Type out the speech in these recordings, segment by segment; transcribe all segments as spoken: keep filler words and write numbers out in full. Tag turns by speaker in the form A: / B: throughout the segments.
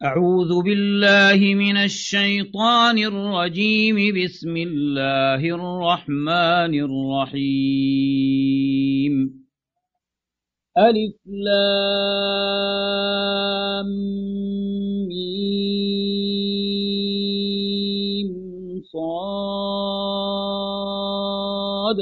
A: أعوذ بالله من الشيطان الرجيم. بسم الله الرحمن الرحيم. ألف لام ميم صاد.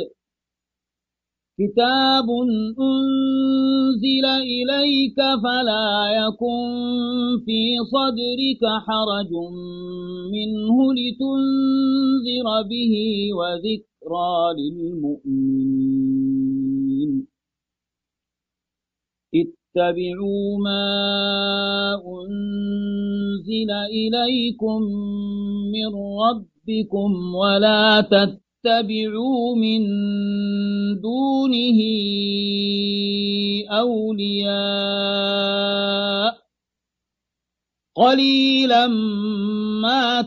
A: كتاب أنزل إليك فلا يكن في صدرك حرج منه لتنذر به وذكرى للمؤمنين. اتبعوا ما أنزل إليكم من ربكم ولا تتبعوا اتبعوا من دونه أولياء قليلا ما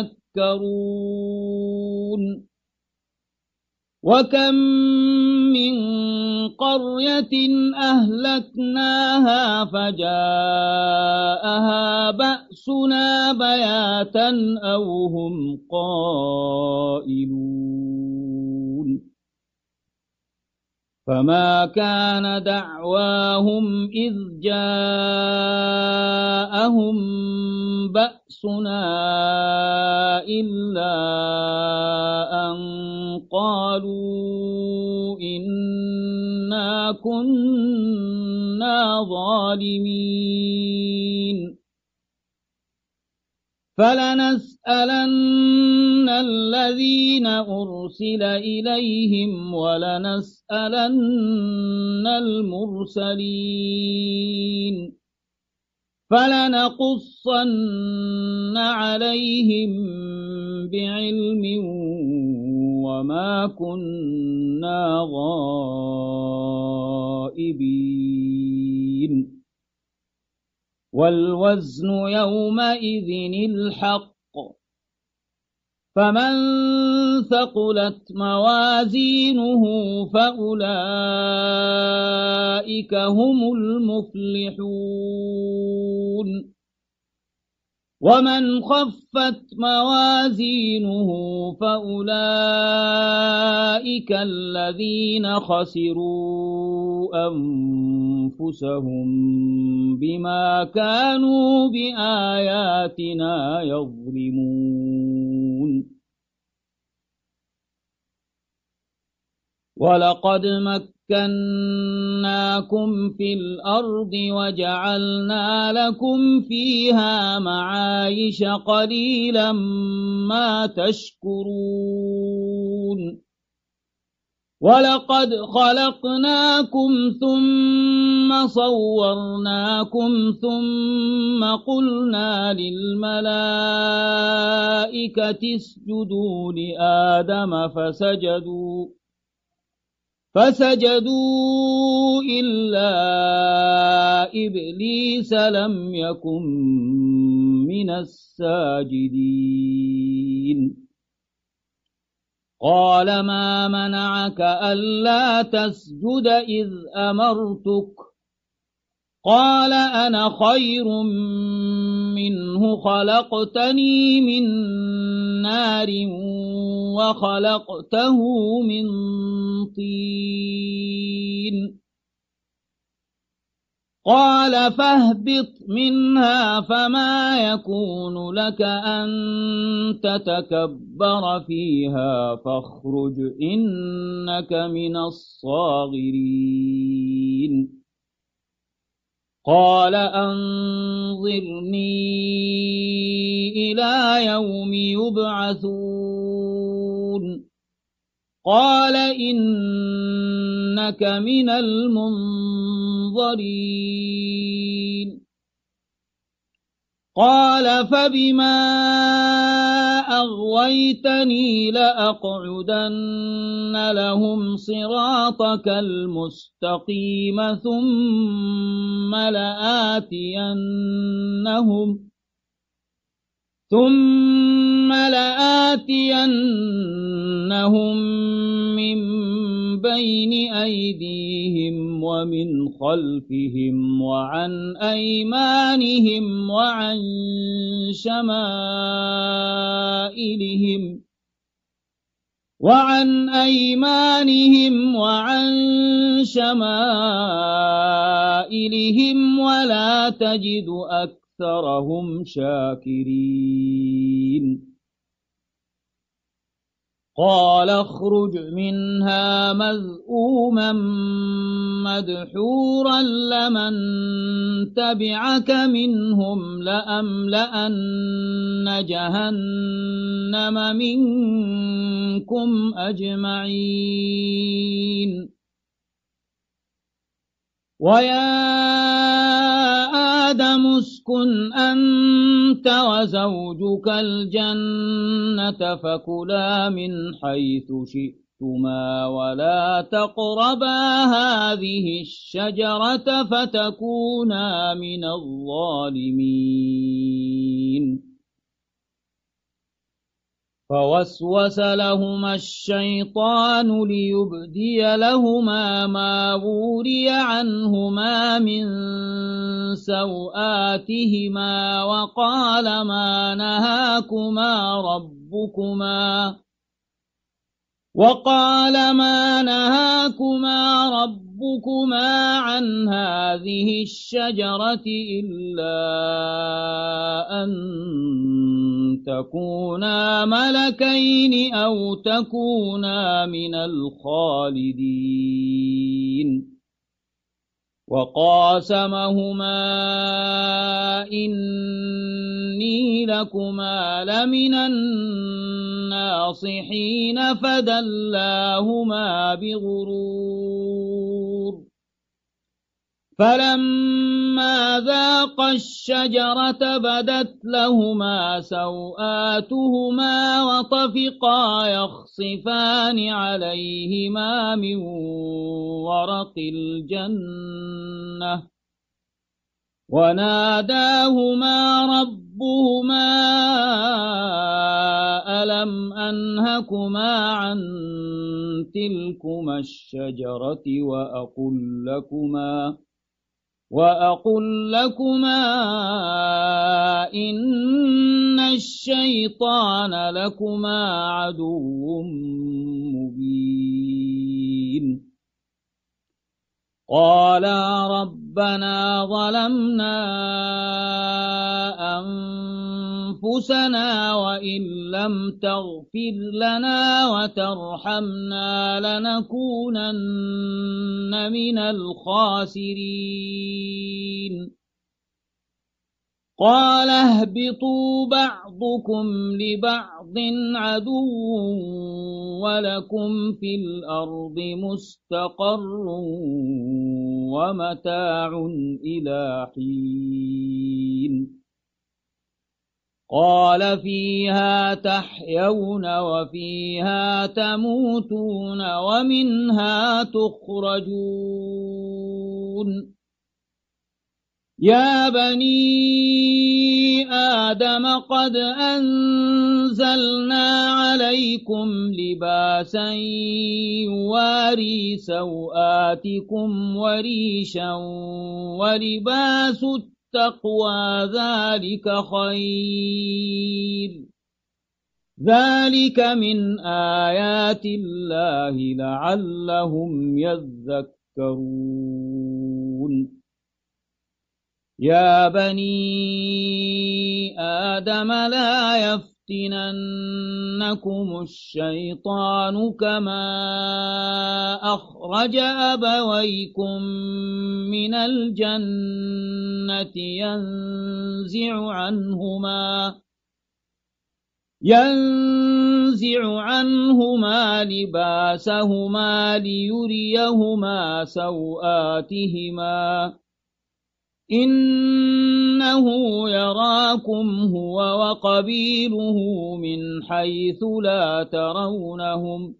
A: تذكرون. وكم من قرية أهلكناها فجاءها بأسنا بياتا أو هم قائلون. فما كان دعواهم إذ جاءهم بأسنا إلا أن قالوا إنا كنا ظالمين. فلنسألن الذين أرسل إليهم ولنسألن المرسلين. فلنقصن عليهم بعلم وما كنا غائبين. والوزن يومئذ الحق. فمن ثقلت موازينه فأولئك هم المفلحون. ومن خفت موازينه فأولئك الذين خسروا أنفسهم بما كانوا بآياتنا يظلمون. ولقد مكناكم في الأرض وجعلنا لكم فيها معايش قليلا ما تشكرون. ولقد خلقناكم ثم صورناكم ثم قلنا للملائكة اسجدوا لآدم فسجدوا فسجدوا إلا إبليس لم يكن من الساجدين. قال ما منعك ألا تسجد إذ أمرتك؟ قال أنا خير منه خلقتني من نار وخلقته من طين. قال فاهبط منها فما يكون لك أن تتكبر فيها فاخرج إنك من الصاغرين. قال أنظرني إلى يوم يبعثون. قال إنك من المنظرين. قال فبما أغويتني لأقعدن لهم صراطك المستقيم ثم لآتينهم ثم لآتينهم من بين أيديهم ومن خلفهم وعن أيمانهم وعن شمائلهم وعن أيمانهم وعن شمائلهم ولا تجد أكثرهم شاكرين قال اخرج منها مذءوما مدحورا لمن تبعك منهم لأملأن جهنم منكم أجمعين ويا آدم اسكن أنت وزوجك الجنة فكلا من حيث شئتما ولا تقربا هذه الشجرة فتكونا من الظالمين فوسوس لهما الشيطان ليبدي لهما ما وري عنهما من سوآتهما وقال ما نهاكما ربكما وقال ما نهاكما ربكما عن هذه الشجرة إلا أن تكونا ملكين أو تكونا من الخالدين وقاسمهما إني لكما لمن الناصحين فدلاهما بغرور فلما ذاقا الشجرة بدت لهما سوآتهما وطفقا يخصفان عليهما من ورق الجنة وناداهما ربهما ألم أنهكما عن تلكما الشجرة وأقل لكما وأقل لكما إن الشيطان لكما عدو مبين قالا ربنا ظلمنا أنفسنا وإن لم تغفر لنا وترحمنا لنكونن من الخاسرين قال اهبطوا بعضكم لبعض عدو ولكم في الأرض مستقر ومتاع إلى حين قال فيها تحيون وفيها تموتون ومنها تخرجون يا بني آدم قد أنزلنا عليكم لباسا يواري سوآتكم وريشا ولباس التقوى ذلك خير ذلك من آيات الله لعلهم يذكرون يا بني آدم لا يفتننكم الشيطان كما أخرج أبويكم من الجنة ينزع عنهما ينزع عنهما لباسهما ليريهما سوآتهما إنه يراكم هو وقبيله من حيث لا ترونهم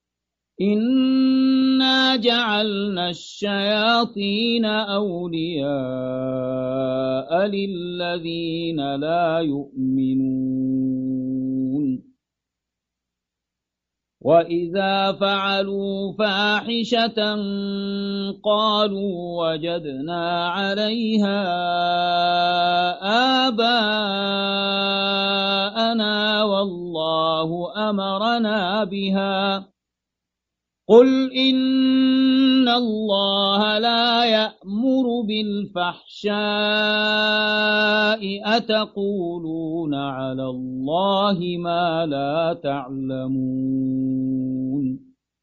A: إنا جعلنا الشياطين أولياء للذين لا يؤمنون وإذا فعلوا فاحشة قالوا وجدنا عليها آباءنا والله أمرنا بها قل إن الله لا يأمر بالفحشاء أتقولون على الله ما لا تعلمون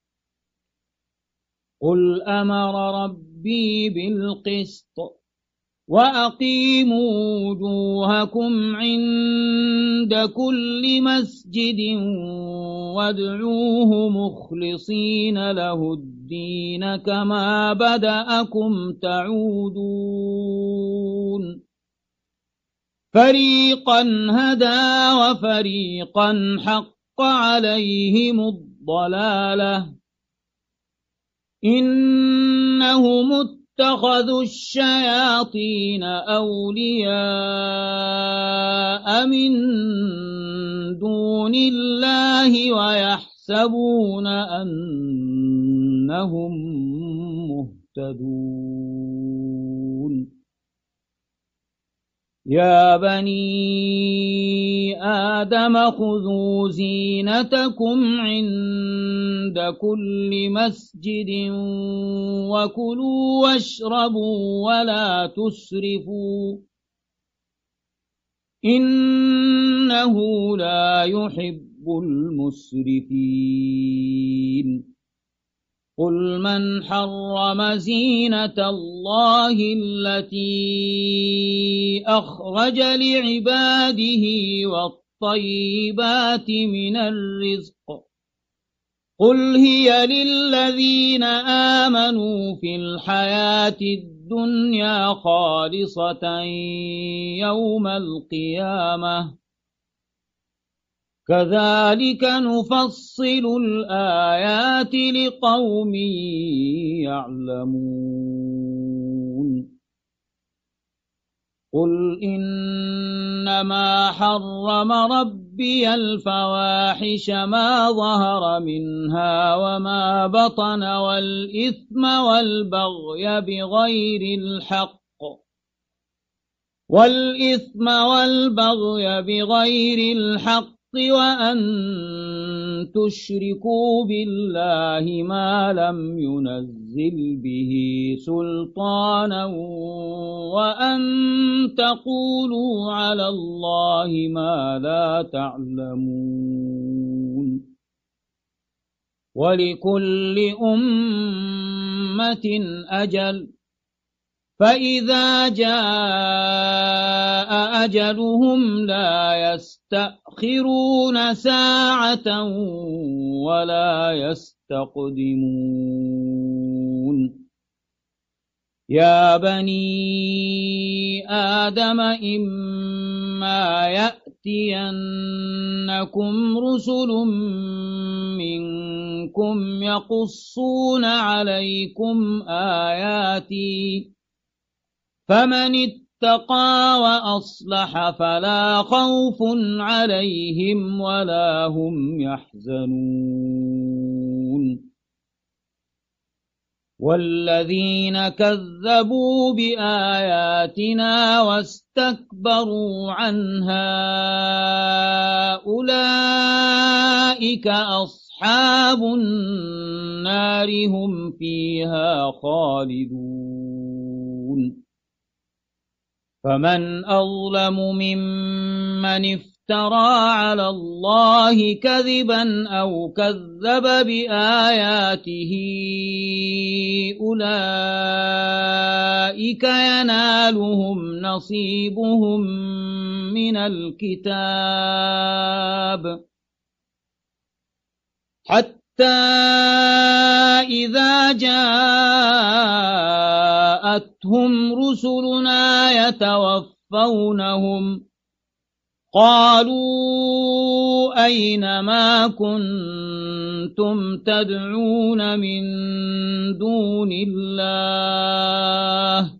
A: قل أمر ربي بالقسط وأقيموا وجوهكم عند كل مسجد وادعوه مخلصين له الدين كما بدأكم تعودون فريقا هدى وفريقا حق عليهم الضلالة إنهم اتخذوا الشياطين أولياء من دون الله ويحسبون أنهم مهتدون يا بني آدم خذوا زينتكم عند كل مسجد وكلوا واشربوا ولا تسرفوا إنه لا يحب المسرفين قل من حرم زينة الله التي أخرج لعباده والطيبات من الرزق قل هي للذين آمنوا في الحياة الدنيا خالصة يوم القيامة كذلك نفصل الآيات لقوم يعلمون قل إنما حرم ربي الفواحش ما ظهر منها وما بطن والإثم والبغي بغير الحق والإثم والبغي بغير الحق وأن تشركوا بالله ما لم ينزل به سلطانا وأن تقولوا على الله ما لا تعلمون ولكل أمة أجل فإذا جاء أجلهم لا يستأخرون ساعة ولا يستقدمون يا بني آدم إما يأتينكم رسل منكم يقصون عليكم آياتي فمن اتقى وأصلح فلا خوف عليهم ولا هم يحزنون والذين كذبوا بآياتنا واستكبروا عنها أولئك أصحاب النار هم فيها خالدون فمن أظلم ممن افترى على الله كذبا أو كذب بآياته أولئك ينالهم نصيبهم من الكتاب حتى إذا جاءتهم رسلنا يتوفونهم قالوا أين ما كنتم تدعون من دون الله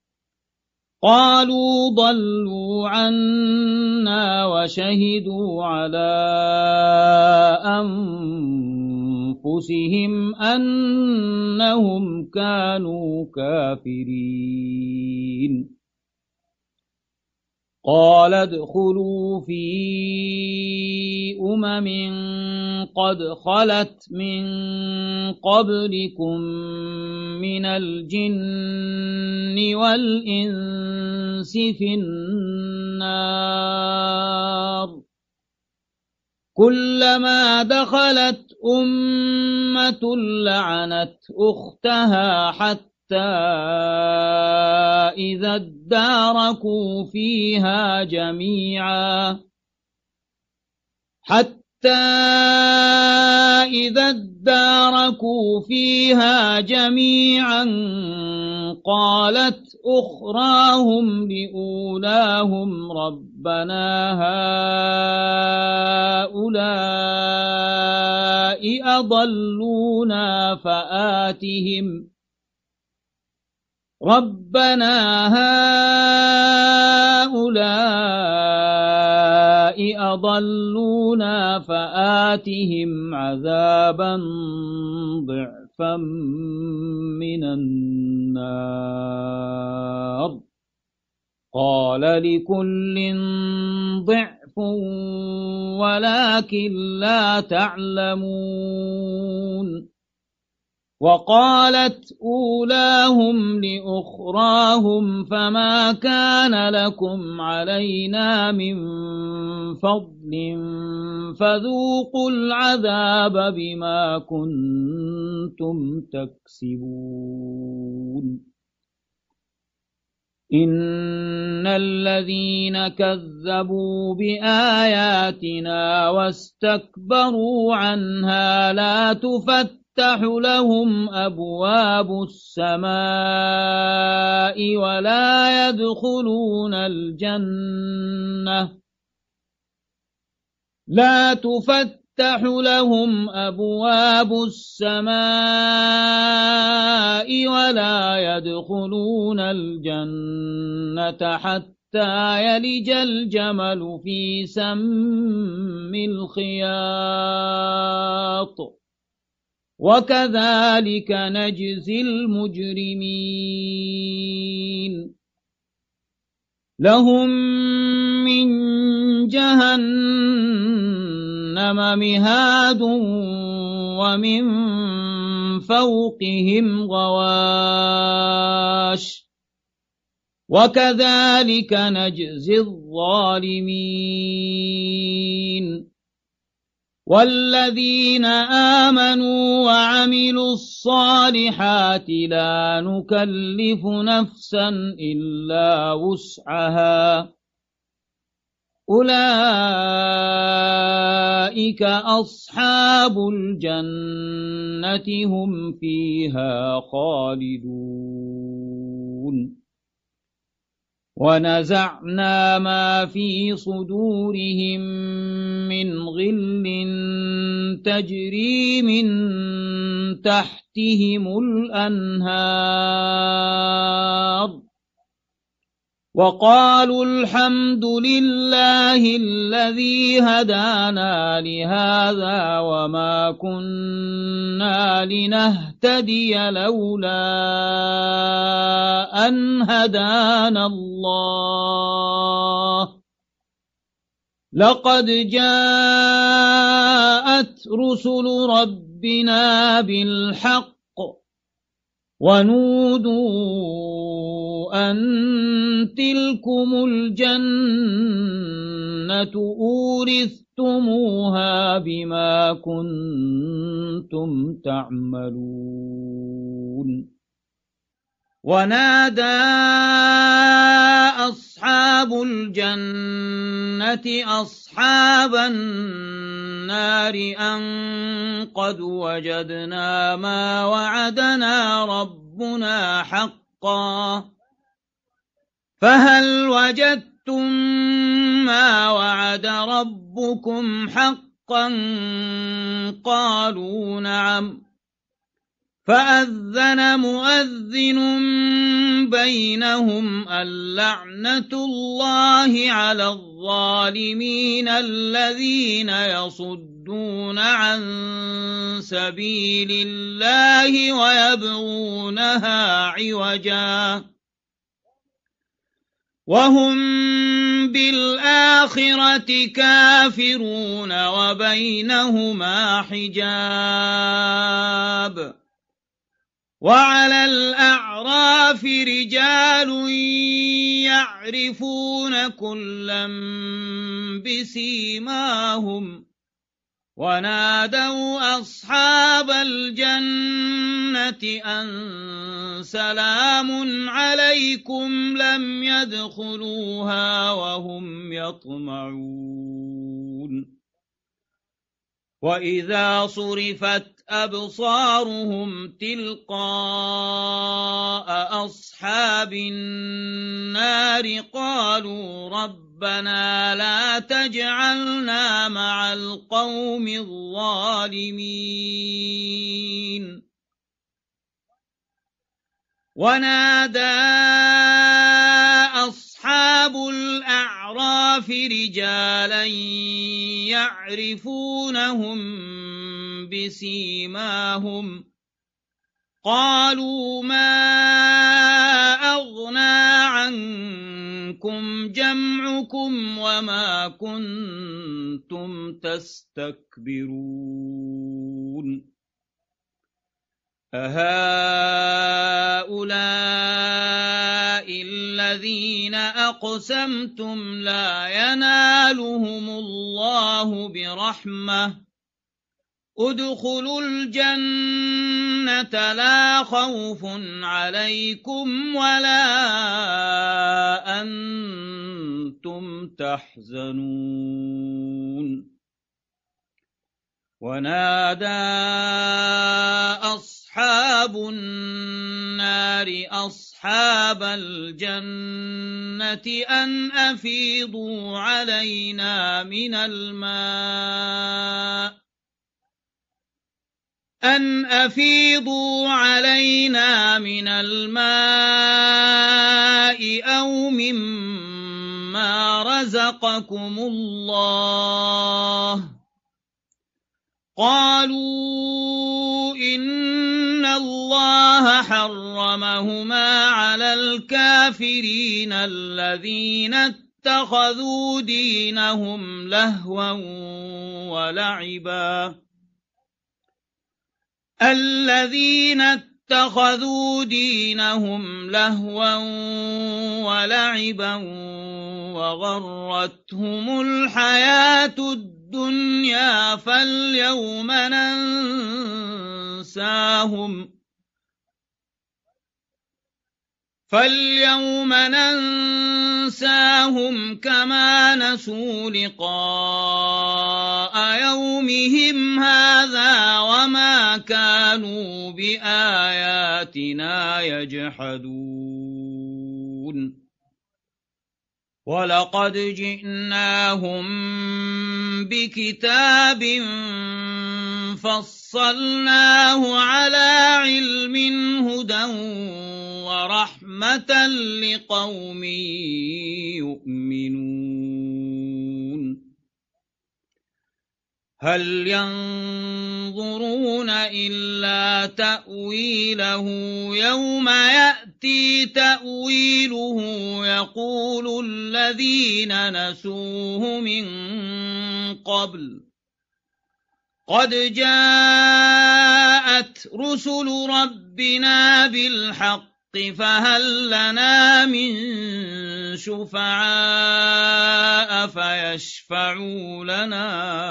A: قالوا ضلوا عنا وشهدوا على أنفسهم أنهم كانوا كافرين قال ادخلوا في أمم قد خلت من قبلكم من الجن والإنس في النار كلما دخلت أمة لعنت أختها حتى إذا اداركوا فيها جميعا حتى إذا اداركوا فيها جميعا قالت أخراهم لأولاهم ربنا هؤلاء أضلونا فآتهم ربنا هؤلاء أضلونا فآتهم عذابا ضعفا من النار قال لكل ضعف ولكن لا تعلمون وقالت أولاهم لأخراهم فما كان لكم علينا من فضل فذوقوا العذاب بما كنتم تكسبون إن الذين كذبوا بآياتنا واستكبروا عنها لا تفتح تفتح لهم أبواب السماء ولا يدخلون الجنة لا تفتح لهم أبواب السماء ولا يدخلون الجنة حتى يلج الجمل في سم الخياط وكذلك نجزي المجرمين لهم من جهنم مهاد ومن فوقهم غواش وكذلك نجزي الظالمين والذين آمنوا وعملوا الصالحات لا نكلف نفسا إلا وسعها أولئك أصحاب الجنة هم فيها خالدون ونزعنا ما في صدورهم من غل تجري من تحتهم الأنهار وقالوا الحمد لله الذي هدانا لهذا وما كنا لنهتدي لولا أن هدانا الله لقد جاءت رسل ربنا بالحق ونودوا أن تلكم الجنة أورثتموها بما كنتم تعملون ونادى أصحاب الجنة أصحاب النار أن قد وجدنا ما وعدنا ربنا حقا فهل وجدتم ما وعد ربكم حقا قالوا نعم فأذن مؤذن بينهم اللعنة الله على الظالمين الذين يصدون عن سبيل الله ويبغونها عوجا وهم بالآخرة كافرون وبينهما حجاب وعلى الأعراف رجال يعرفون كلا بسيماهم ونادوا أصحاب الجنة أن سلام عليكم لم يدخلوها وهم يطمعون وإذا صرفت أبصارهم تلقاء أصحاب النار قالوا ربنا لا تجعلنا مع القوم الظالمين ونادى أصحاب الأعراف رجالا يعرفونهم بسيماهم قالوا ما أغنى عنكم جمعكم وما كنتم تستكبرون أهؤلاء الذين أقسمتم لا ينالهم الله برحمة ادخلوا الجنة لا خوف عليكم ولا أنتم تحزنون ونادى أصحاب النار أصحاب الجنة أن أفيضوا علينا من الماء أن أفيضوا علينا من الماء أو مما رزقكم الله قالوا إن الله حرمهما على الكافرين الذين اتخذوا دينهم لهوا ولعبا الذين اتخذوا دينهم لهوا ولعبا وغرتهم الحياة الدنيا فاليوم ننساهم فاليوم ننساهم كما نسوا لقاء يومهم هذا وما كانوا بآياتنا يجحدون ولقد جئناهم بكتاب فصلناه على علم هدى ورحمة لقوم يؤمنون هل ينظرون إلا تأويله يوم يأتي تأويله يقول الذين نسوه من قبل قد جاءت رسل ربنا بالحق فهل لنا من شفعاء فيشفعوا لنا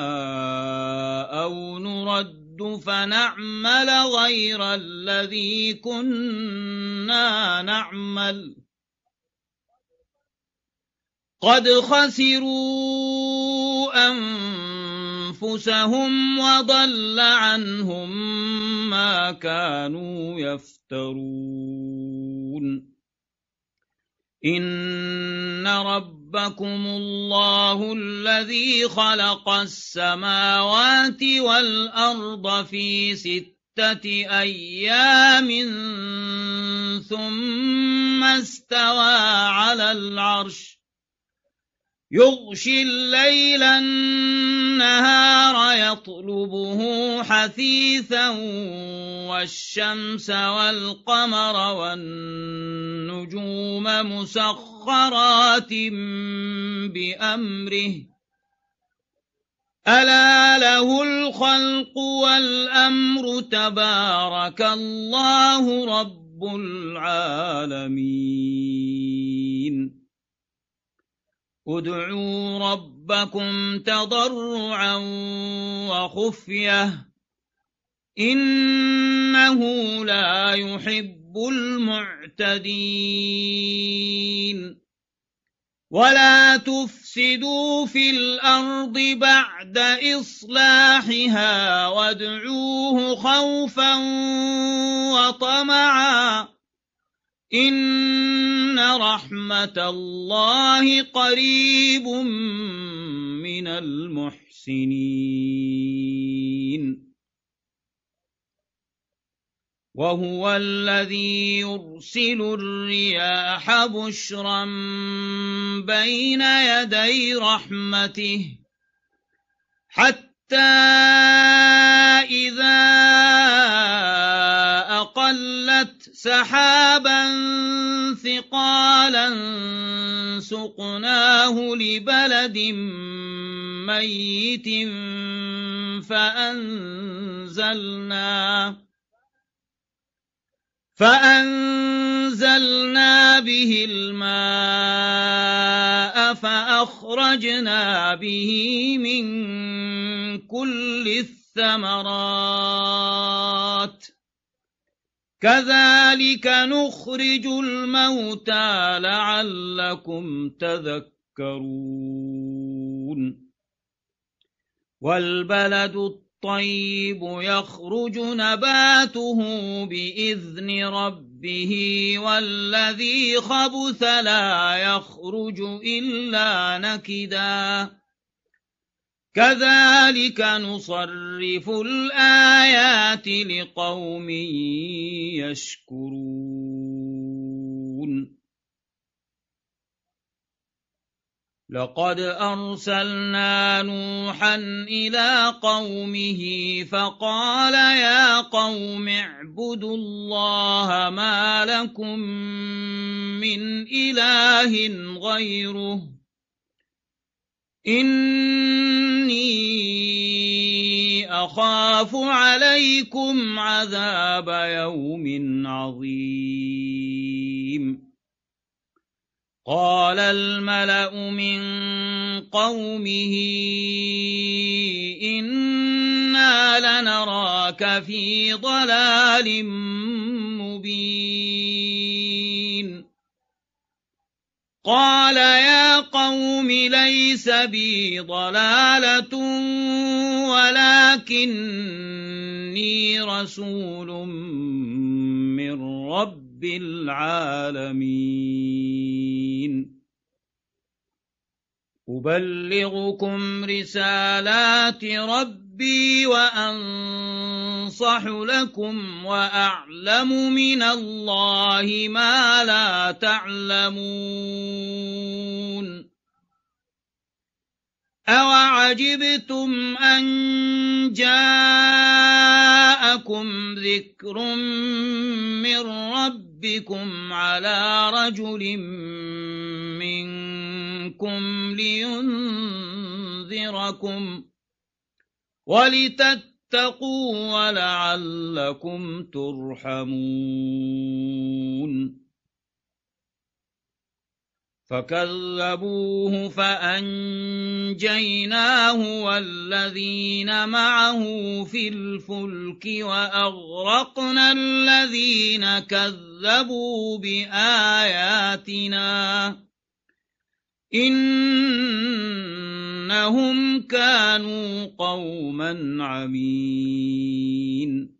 A: أو نرد فنعمل غير الذي كنا نعمل قد خسروا أنفسهم وضل عنهم ما كانوا يفترون إن ربكم الله الذي خلق السماوات والأرض في ستة ستة أيام ثم استوى على العرش يغشي الليل النهار يطلبه حثيثا والشمس والقمر والنجوم مسخرات بأمره ألا له الخلق والأمر تبارك الله رب العالمين ادعوا ربكم تضرعا وخفية إنه لا يحب المعتدين ولا تفسدوا في الأرض بعد إصلاحها وادعوه خوفا وطمعا إن رحمة الله قريب من المحسنين وهو الذي يرسل الرياح بشرا بين يدي رحمته حتى إذا أقلت سحابا ثقالا سقناه لبلد ميت فأنزلنا فأنزلنا به الماء فأخرجنا به من كل الثمرات كذلك نخرج الموتى لعلكم تذكرون والبلد الطيب يخرج نباته بإذن ربه والذي خبث لا يخرج إلا نكدا كذلك نصرف الآيات لقوم يشكرون لقد أرسلنا نوحا إلى قومه فقال يا قوم اعبدوا الله ما لكم من إله غيره إني أخاف عليكم عذاب يوم عظيم قال الملأ من قومه إنا لنراك في ضلال مبين قال يا قوم ليس بي ضلالة ولكني رسول من رب العالمين أبلغكم رسالات ربي وأنصح لكم وأعلم من الله ما لا تعلمون أوعجبتم أن جاءكم ذكر من ربكم على رجل منكم لينذركم ولتتقوا ولعلكم ترحمون فكذبوه فأنجيناه والذين معه في الفلك وأغرقنا الذين كذبوا بآياتنا إنهم كانوا قوما عمين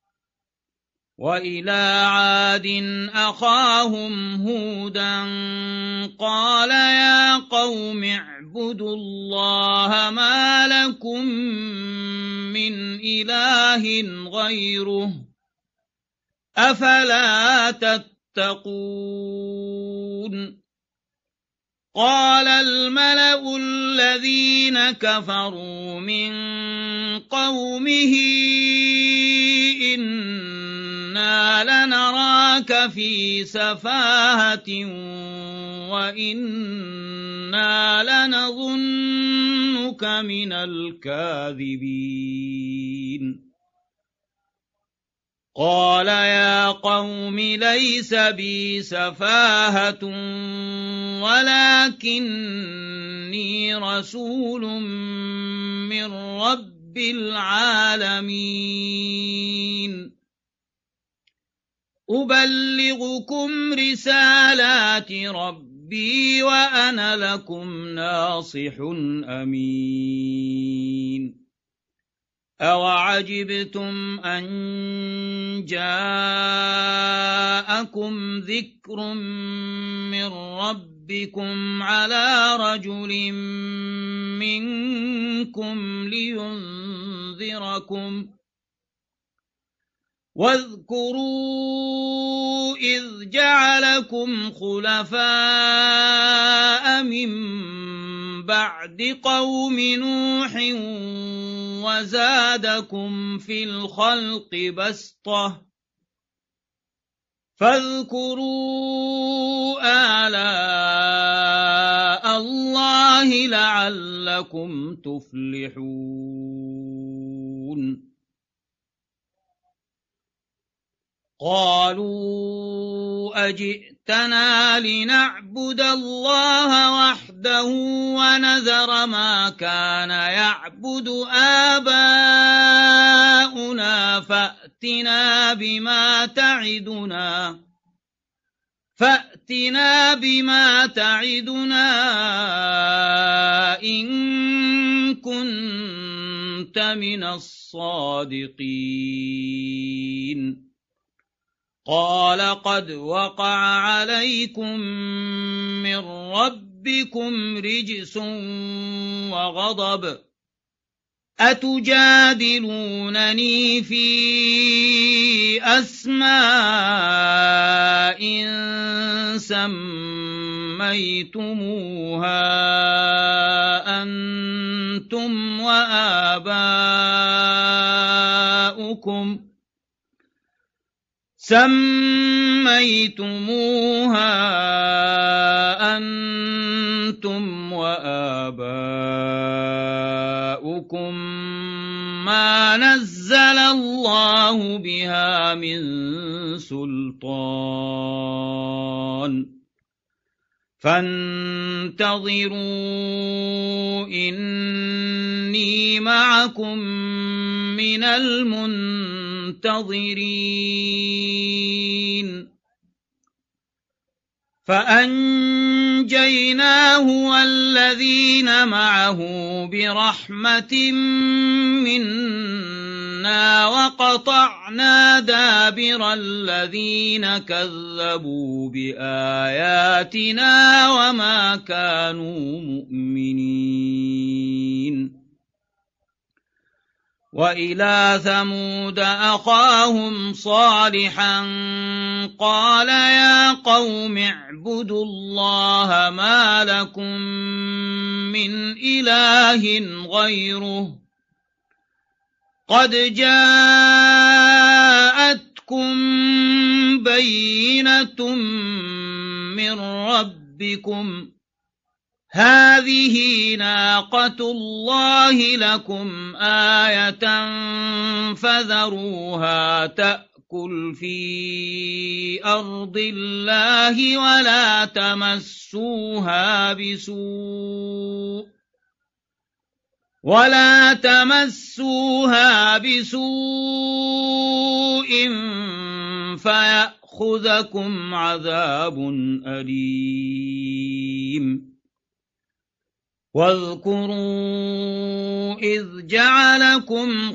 A: وإلى عاد أخاهم هودا قال يا قوم اعبدوا الله ما لكم من إله غيره أفلا تتقون قال الملأ الذين كفروا من قومه إنا لنراك في سفاهة وإنا لنظنك من الكاذبين قال يا قوم ليس بي سفاهة ولكني رسول من رب العالمين أبلغكم رسالات ربي وأنا لكم ناصح أمين أوعجبتم أن جاءكم ذكر من ربكم على رجل منكم لينذركم واذكروا إذ جعلكم خلفاء من بعد قوم نوح وزادكم في الخلق بسطة فاذكروا آلاء الله لعلكم تفلحون قالوا أجئتنا لنعبد الله وحده ونذر ما كان يعبد آباؤنا فأتنا بما تعدنا فأتنا بما تعدنا إن كنت من الصادقين قال قد وقع عليكم من ربكم رجس وغضب أتجادلونني في أسماء سميتموها أنتم وآباؤكم سميتموها أنتم وآباؤكم ما نزل الله بها من سلطان فانتظروا إني معكم من المنتظرين فأنجيناه والذين معه برحمة منا وقطعنا دابر الذين كذبوا بآياتنا وما كانوا مؤمنين وإلى ثمود أخاهم صالحا قال يا قوم اعبدوا الله ما لكم من إله غيره قد جاءتكم بينة من ربكم هذه ناقة الله لكم آية فذروها تأكل في أرض الله ولا تمسوها بسوء ولا تمسوها بسوء فيأخذكم عذاب أليم واذكروا إذ جعلكم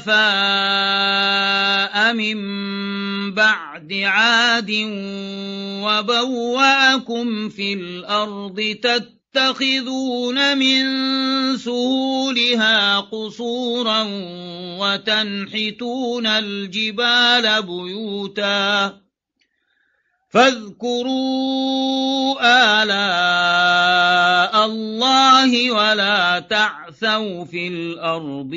A: خلفاء من بعد عاد وبوأكم في الأرض تتخذون من سهولها قصورا وتنحتون الجبال بيوتا فاذكروا آلاء الله ولا تعثوا في الأرض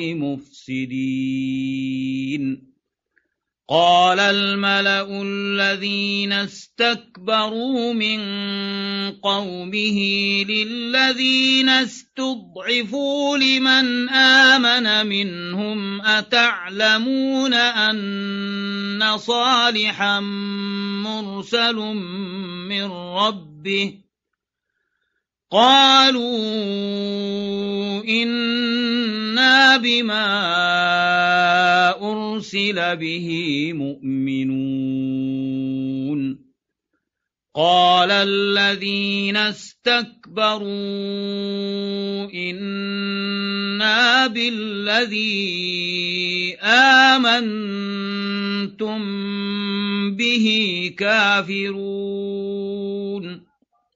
A: مفسدين قال الملأ الذين استكبروا من قومه للذين استضعفوا لمن آمن منهم أتعلمون أن صالحا مرسل من ربه قالوا إنا بما أرسل به مؤمنون قال الذين استكبروا إنا بالذي آمنتم به كافرون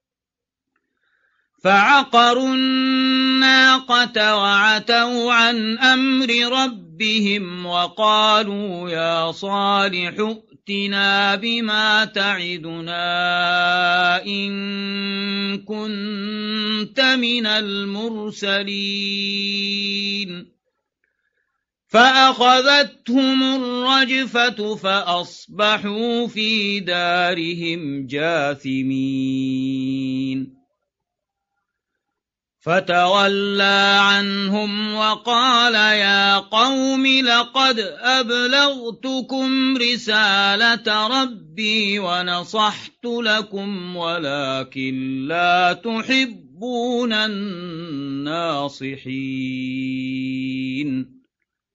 A: فعقروا الناقة وعتوا عن أمر ربهم وقالوا يا صالح ائتنا بما تعدنا إن كنت من المرسلين فأخذتهم الرجفة فأصبحوا في دارهم جاثمين فتولى عنهم وقال يا قوم لقد أبلغتكم رسالة ربي ونصحت لكم ولكن لا تحبون الناصحين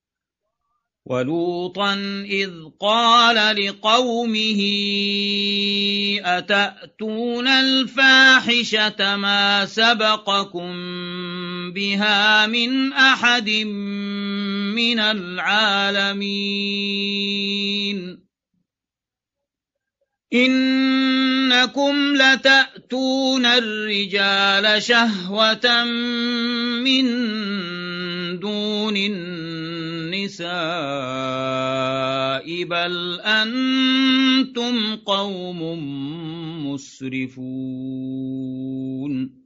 A: ولوطا إذ قال لقومه أتأتون الفاحشة ما سبقكم بها من أحد من العالمين إنكم لتأتون الرجال شهوة من دون النساء بل أنتم قوم مسرفون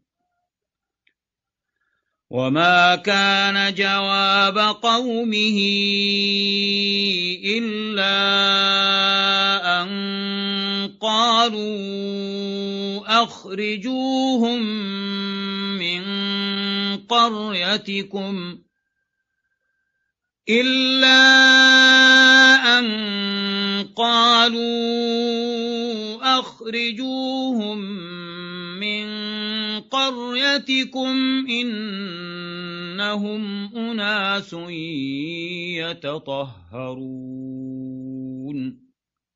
A: وما كان جواب قومه إلا أن قالوا أخرجوهم من قريتكم إلا أن قالوا أخرجوهم من قريتكم إنهم أناس يتطهرون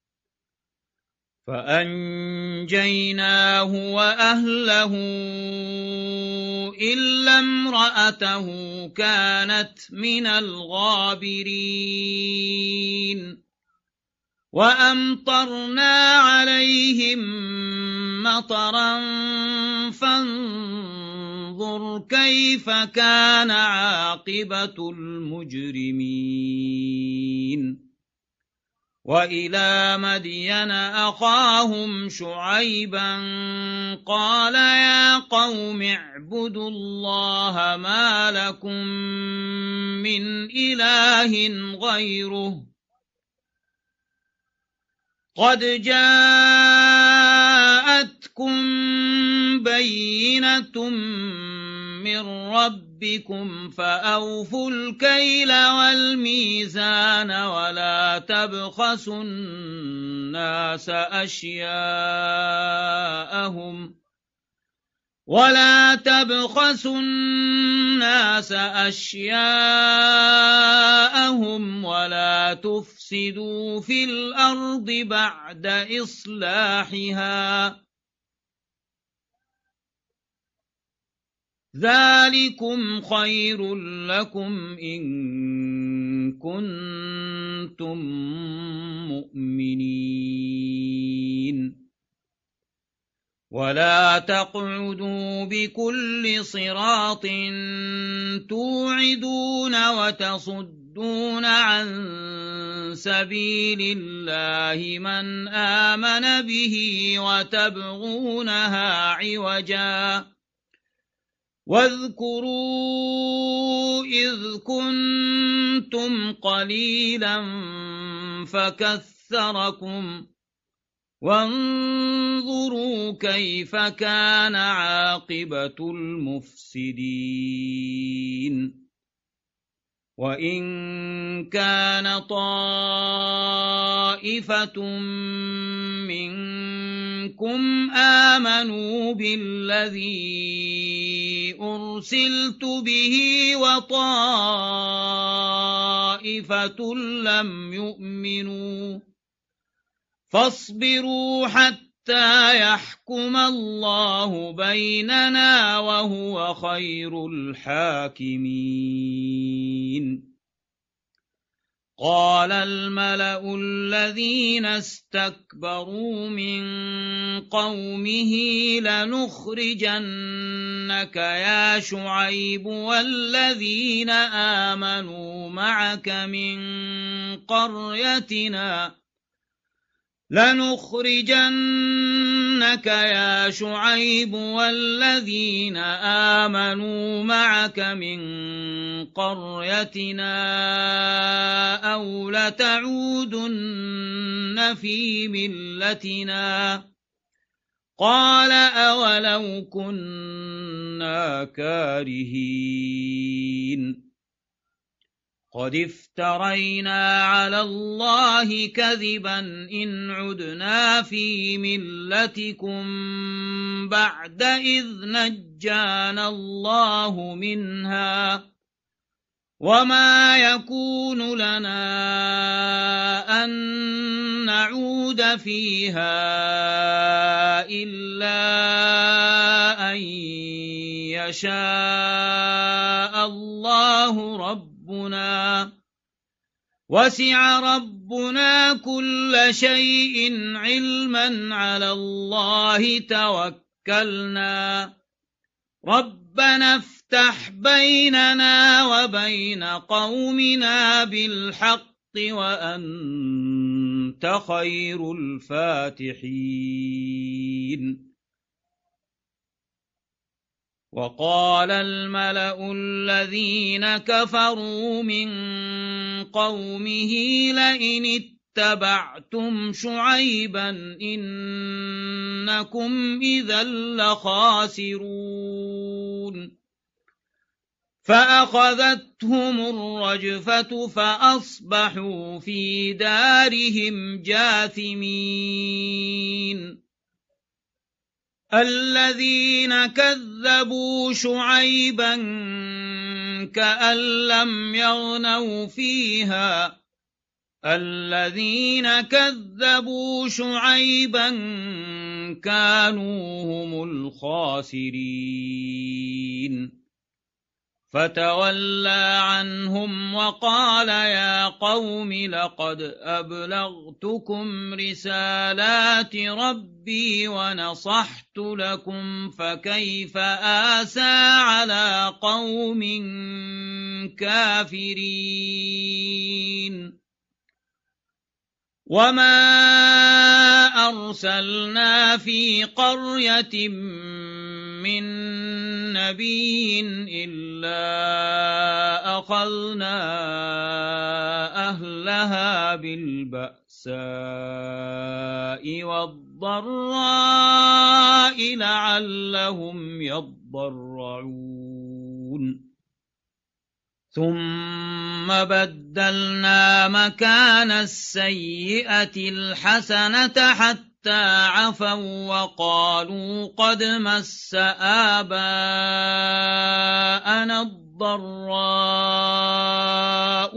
A: فأنجيناه وأهله إلا امرأته كانت من الغابرين وأمطرنا عليهم مطرا فانظر كيف كان عاقبة المجرمين وإلى مدين أخاهم شعيبا قال يا قوم اعبدوا الله ما لكم من إله غيره قد جاءتكم بينة من ربكم فأوفوا الكيل والميزان ولا تبخسوا الناس أشياءهم ولا تبخسوا الناس أشياءهم ولا تفسدوا في الأرض بعد إصلاحها ذلكم خير لكم إن كنتم مؤمنين ولا تقعدوا بكل صراط توعدون وتصدون عن سبيل الله من آمن به وتبغونها عوجا واذكروا إذ كنتم قليلا فكثركم وانظروا كيف كان عاقبة المفسدين وإن كان طائفة منكم آمنوا بالذي أرسلت به وطائفة لم يؤمنوا فاصبروا حتى يحكم الله بيننا وهو خير الحاكمين. قال الملأ الذين استكبروا من قومه لنخرجنك يا شعيب والذين آمنوا معك من قريتنا لنخرجنك يا شعيب والذين آمنوا معك من قريتنا أو لتعودن في ملتنا قال أولو كنا كارهين قد افترينا على الله كذبا إن عدنا في ملتكم بعد إذ نجانا الله منها وما يكون لنا أن نعود فيها إلا أن يشاء الله ربنا وسع ربنا كل شيء علما على الله توكلنا ربنا افتح بيننا وبين قومنا بالحق وأنت خير الفاتحين. وقال الملأ الذين كفروا من قومه لئن اتبعتم شعيبا إنكم إذا لخاسرون فأخذتهم الرجفة فأصبحوا في دارهم جاثمين. الذين كذبوا شعيبا كأن لم يغنوا فيها الذين كذبوا شعيبا كانوا هم الخاسرين فتولى عنهم وقال يا قوم لقد أبلغتكم رسالات ربي ونصحت لكم فكيف آسى على قوم كافرين. وما أرسلنا في قرية من نبي إلا أخذنا أهلها بالبأساء والضراء لعلهم يضرعون ثم بدلنا مكان السيئة الحسنة حتى عفوا وقالوا قد مس آباءنا الضراء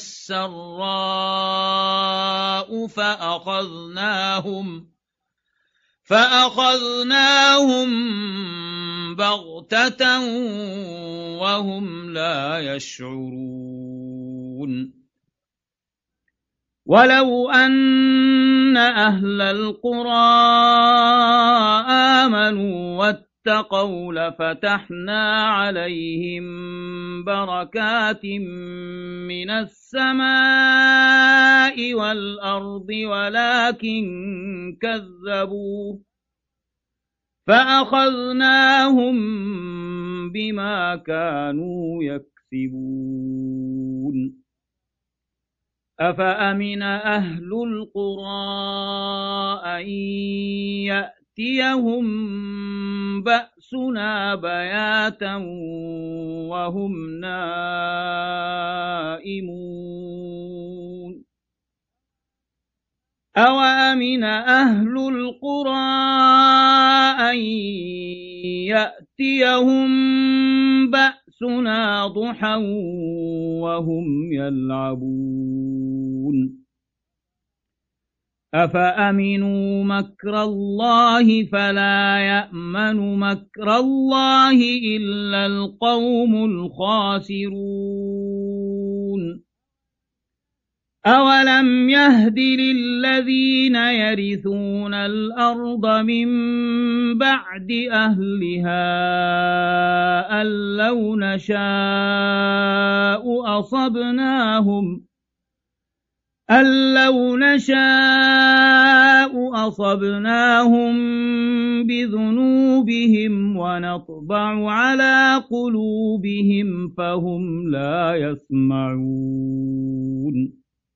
A: والسراء فأخذناهم فأخذناهم بغتة وهم لا يشعرون. ولو أن أهل القرى آمنوا واتقوا لفتحنا عليهم بركات من السماء والأرض ولكن كذبوا فأخذناهم بما كانوا يكسبون أفأمن أهل القرى أن يأتيهم بأسنا بياتا وهم نائمون أوأمن أهل القرى أن يأتيهم بأسنا ضحى وهم يلعبون أفأمنوا مكر الله فلا يأمن مكر الله إلا القوم الخاسرون أولم يهد للذين يرثون الأرض من بعد أهلها أن لو نشاء أصبناهم أن لو نشاء أصبناهم بذنوبهم ونطبع على قلوبهم فهم لا يسمعون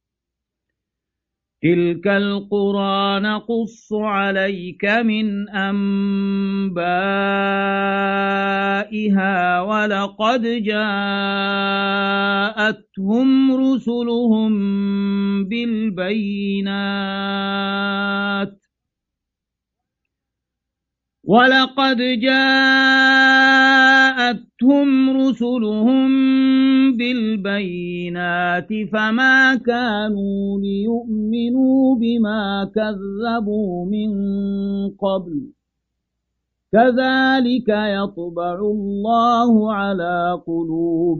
A: تلك القرى نقص عليك من أنبائها ولقد جاءتهم رسلهم بالبينات ولقد جاءتهم رسلهم بالبينات فما كانوا ليؤمنوا بما كذبوا من قبل كذلك يطبع الله على قلوب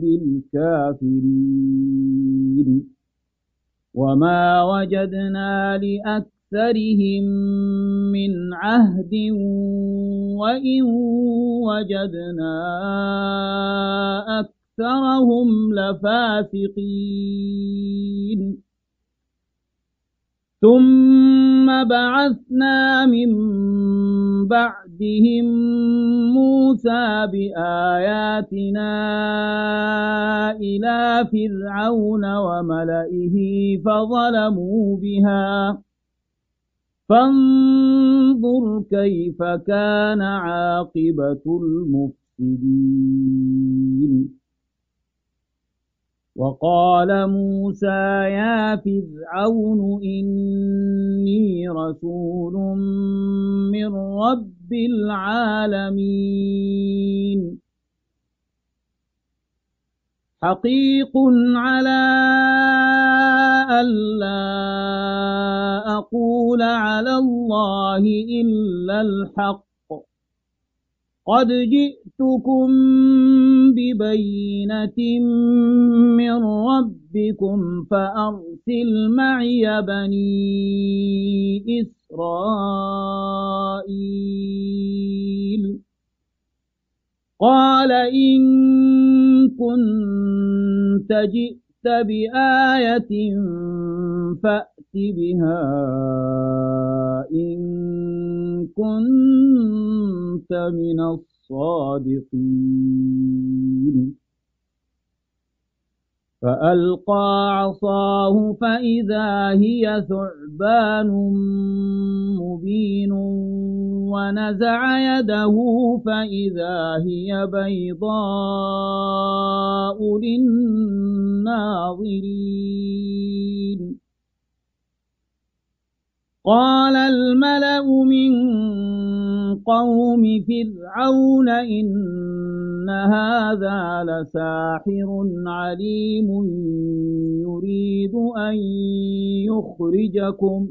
A: الكافرين وما وجدنا لأكثرهم من عهد وإن وجدنا أكثرهم لفاسقين ثم بعثنا من بعدهم موسى بآياتنا إلى فرعون وملئه فظلموا بها فانظر كيف كان عاقبة المفسدين وقال موسى يا فرعون إني رسول من رب العالمين حقيق على ألا أقول على الله إلا الحق قد جئتكم ببينة من ربكم فأرسل معي بني إسرائيل قال إن كنت جئت بآية فأت بها إن كنت من الصادقين فألقى عصاه فإذا هي ثعبان مبين ونزع يده فإذا هي بيضاء للناظرين قال الملأ من قوم فرعون إن هذا لساحر عليم يريد أن يخرجكم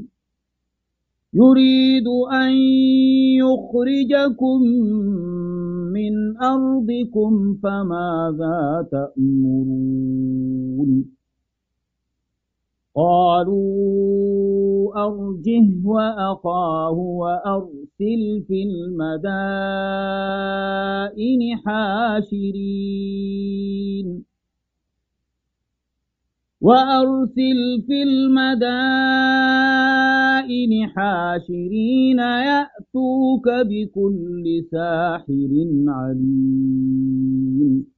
A: يريد أن يخرجكم من أرضكم فماذا تأمرون قالوا أرجه وأخاه وأرسل في المدائن حاشرين وأرسل في المدائن حاشرين يأتوك بكل ساحر عليم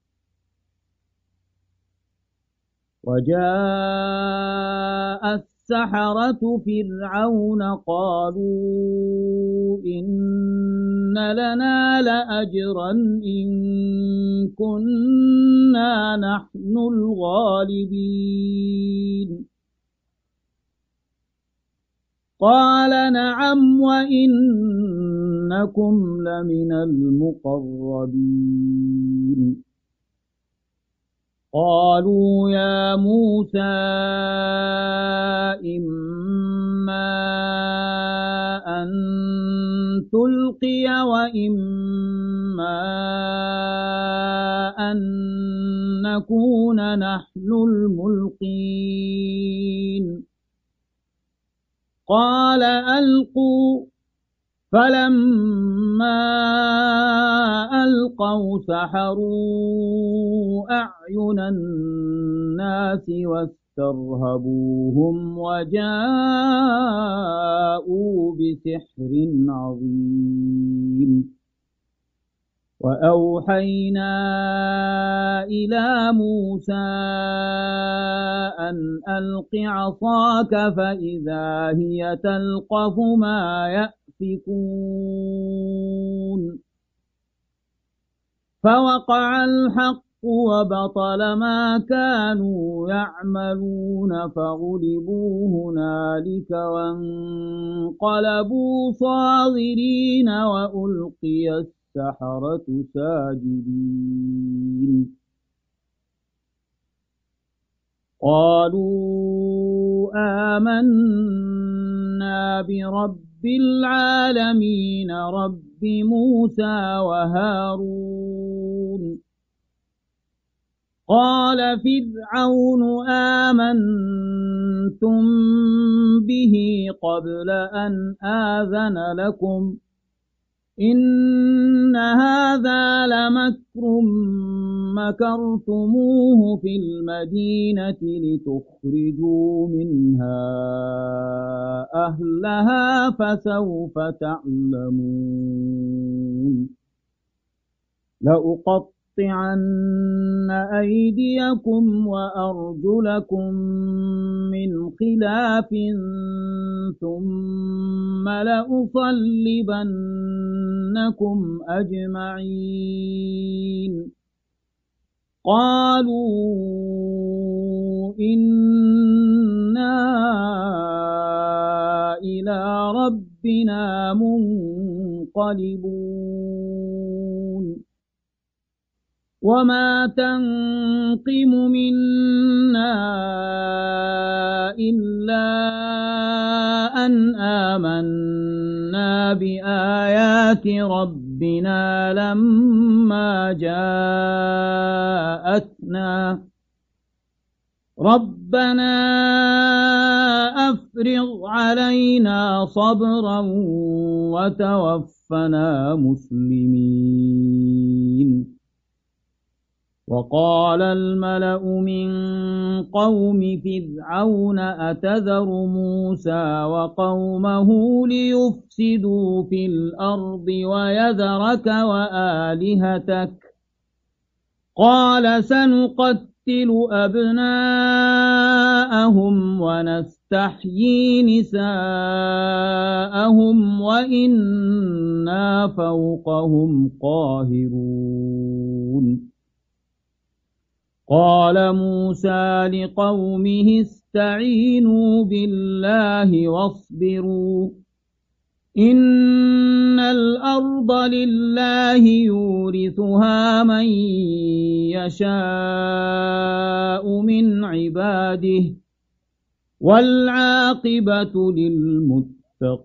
A: وجاء السحرة فرعون قالوا إن لنا لأجرا إن كنا نحن الغالبين قال نعم وإنكم لمن المقربين قالوا يا موسى إما أن تلقي وإما أن نكون نحن الملقين قال ألقوا فلما ألقوا سحروا أعين الناس واسترهبوهم وجاءوا بسحر عظيم وأوحينا إلى موسى أن ألق عصاك فإذا هي تلقف ما يأفكون فوقع الحق وبطل ما كانوا يعملون فغلبوا هنالك وانقلبوا صاغرين وألقي السحرة ساجدين قالوا آمنا برب العالمين رب موسى وهارون قال فرعون آمنتم به قبل أن آذن لكم إن هذا لمكر مكرتموه في المدينة لتخرجوا منها أهلها فسوف تعلمون لأقطعن أيديكم وأرجلكم من خلاف ثم لأصلبنكم أجمعين قالوا إنا إلى ربنا منقلبون وما تنقم منا إلا أن آمنا بآيات ربنا لما جاءتنا ربنا أفرغ علينا صبرا وتوفنا مسلمين وقال الملأ من قوم فرعون أتذر موسى وقومه ليفسدوا في الأرض ويذرك وآلهتك قال سنقتل أبناءهم ونستحيي نساءهم وإنا فوقهم قاهرون قال موسى لقومه استعينوا بالله واصبروا إن الأرض لله يورثها من يشاء من عباده والعاقبة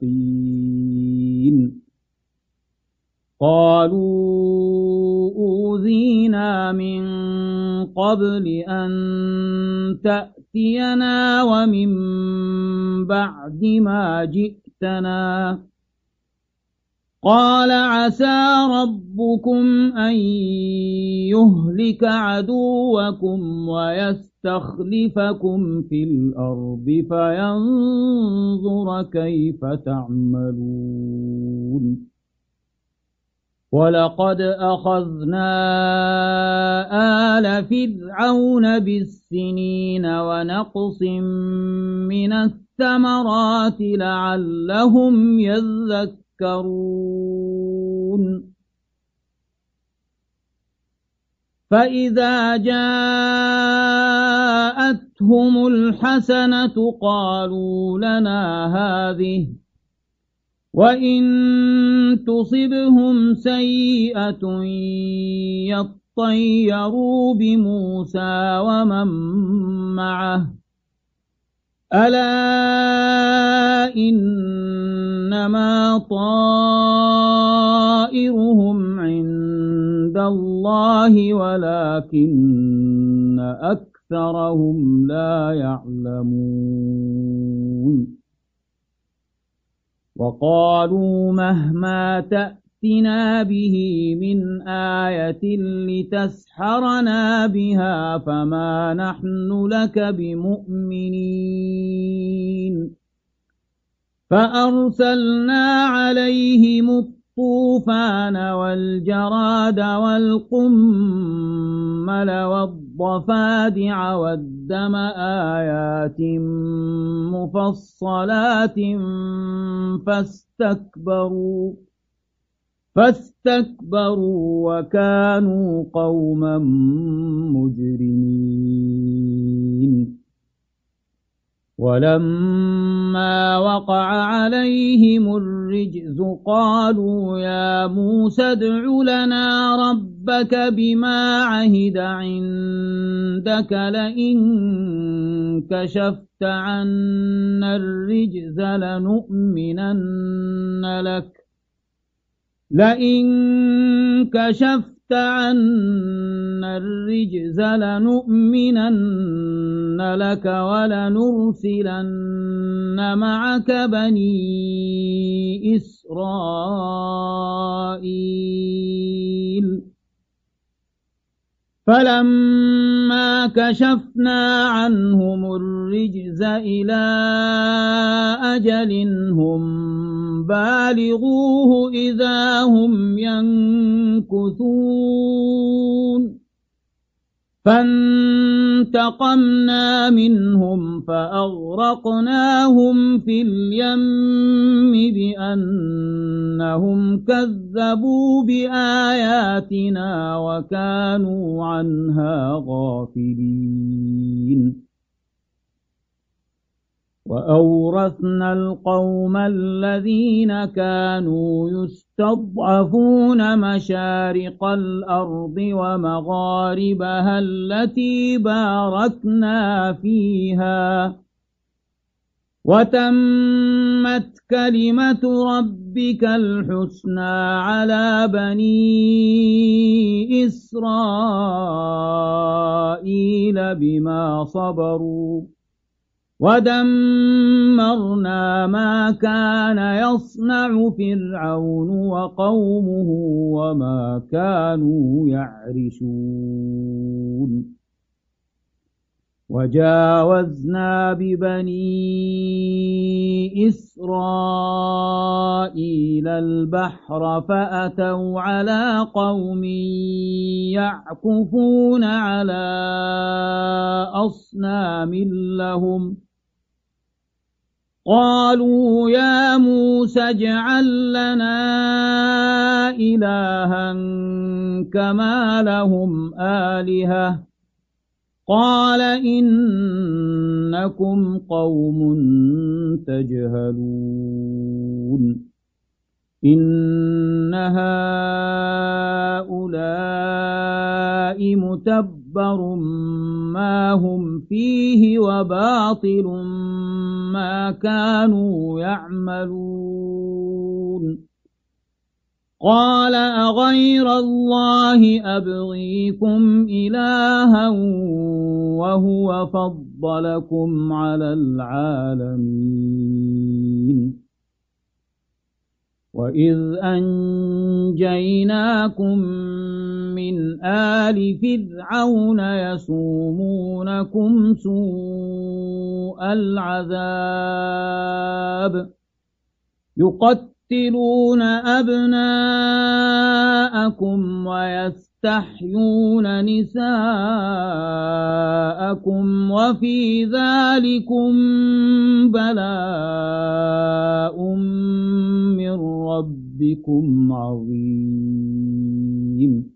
A: للمتقين قالوا أوذينا من قبل أن تأتينا ومن بعد ما جئتنا قال عسى ربكم أن يهلك عدوكم ويستخلفكم في الأرض فينظر كيف تعملون ولقد أخذنا آل فرعون بالسنين ونقص من الثمرات لعلهم يذكرون فإذا جاءتهم الحسنة قالوا لنا هذه وإن تصبهم سيئة يطيروا بموسى ومن معه ألا إنما طائرهم عند الله ولكن أكثرهم لا يعلمون وقالوا مهما تأتنا به من آية لتسحرنا بها فما نحن لك بمؤمنين فأرسلنا عليهم الطوفان والجراد والقمل والضفادع والدم آيات مفصلات فاستكبروا فاستكبروا وكانوا قوما مجرمين ولما وقع عليهم الرجز قالوا يا موسى ادع لنا ربك بما عهد عندك لئن كشفت عنا الرجز لنؤمنن لك لئن كشفت عنا الرجز لنؤمنن لك ولنرسلن معك بني إسرائيل فلما كشفنا عنهم الرجز إلى أجل هم بالغوه إذا هم ينكثون فانتقمنا منهم فأغرقناهم في اليم بأنهم كذبوا بآياتنا وكانوا عنها غافلين وأورثنا القوم الذين كانوا يستضعفون مشارق الأرض ومغاربها التي باركنا فيها وتمت كلمة ربك الحسنى على بني إسرائيل بما صبروا ودمرنا ما كان يصنع فرعون وقومه وما كانوا يعرشون وجاوزنا ببني إسرائيل البحر فأتوا على قوم يعكفون على أصنام لهم قالوا يا موسى اجعل لنا إلها كما لهم آلهة قال إنكم قوم تجهلون إن هؤلاء متبر ما هم فيه وباطل ما كانوا يعملون قال أغير الله أبغيكم إلها وهو فضلكم على العالمين وإذ أنجيناكم من آل فرعون يسومونكم سوء العذاب يقتلون أبناءكم ويستحيون نساءكم وفي ذلكم بلاء من ربكم عظيم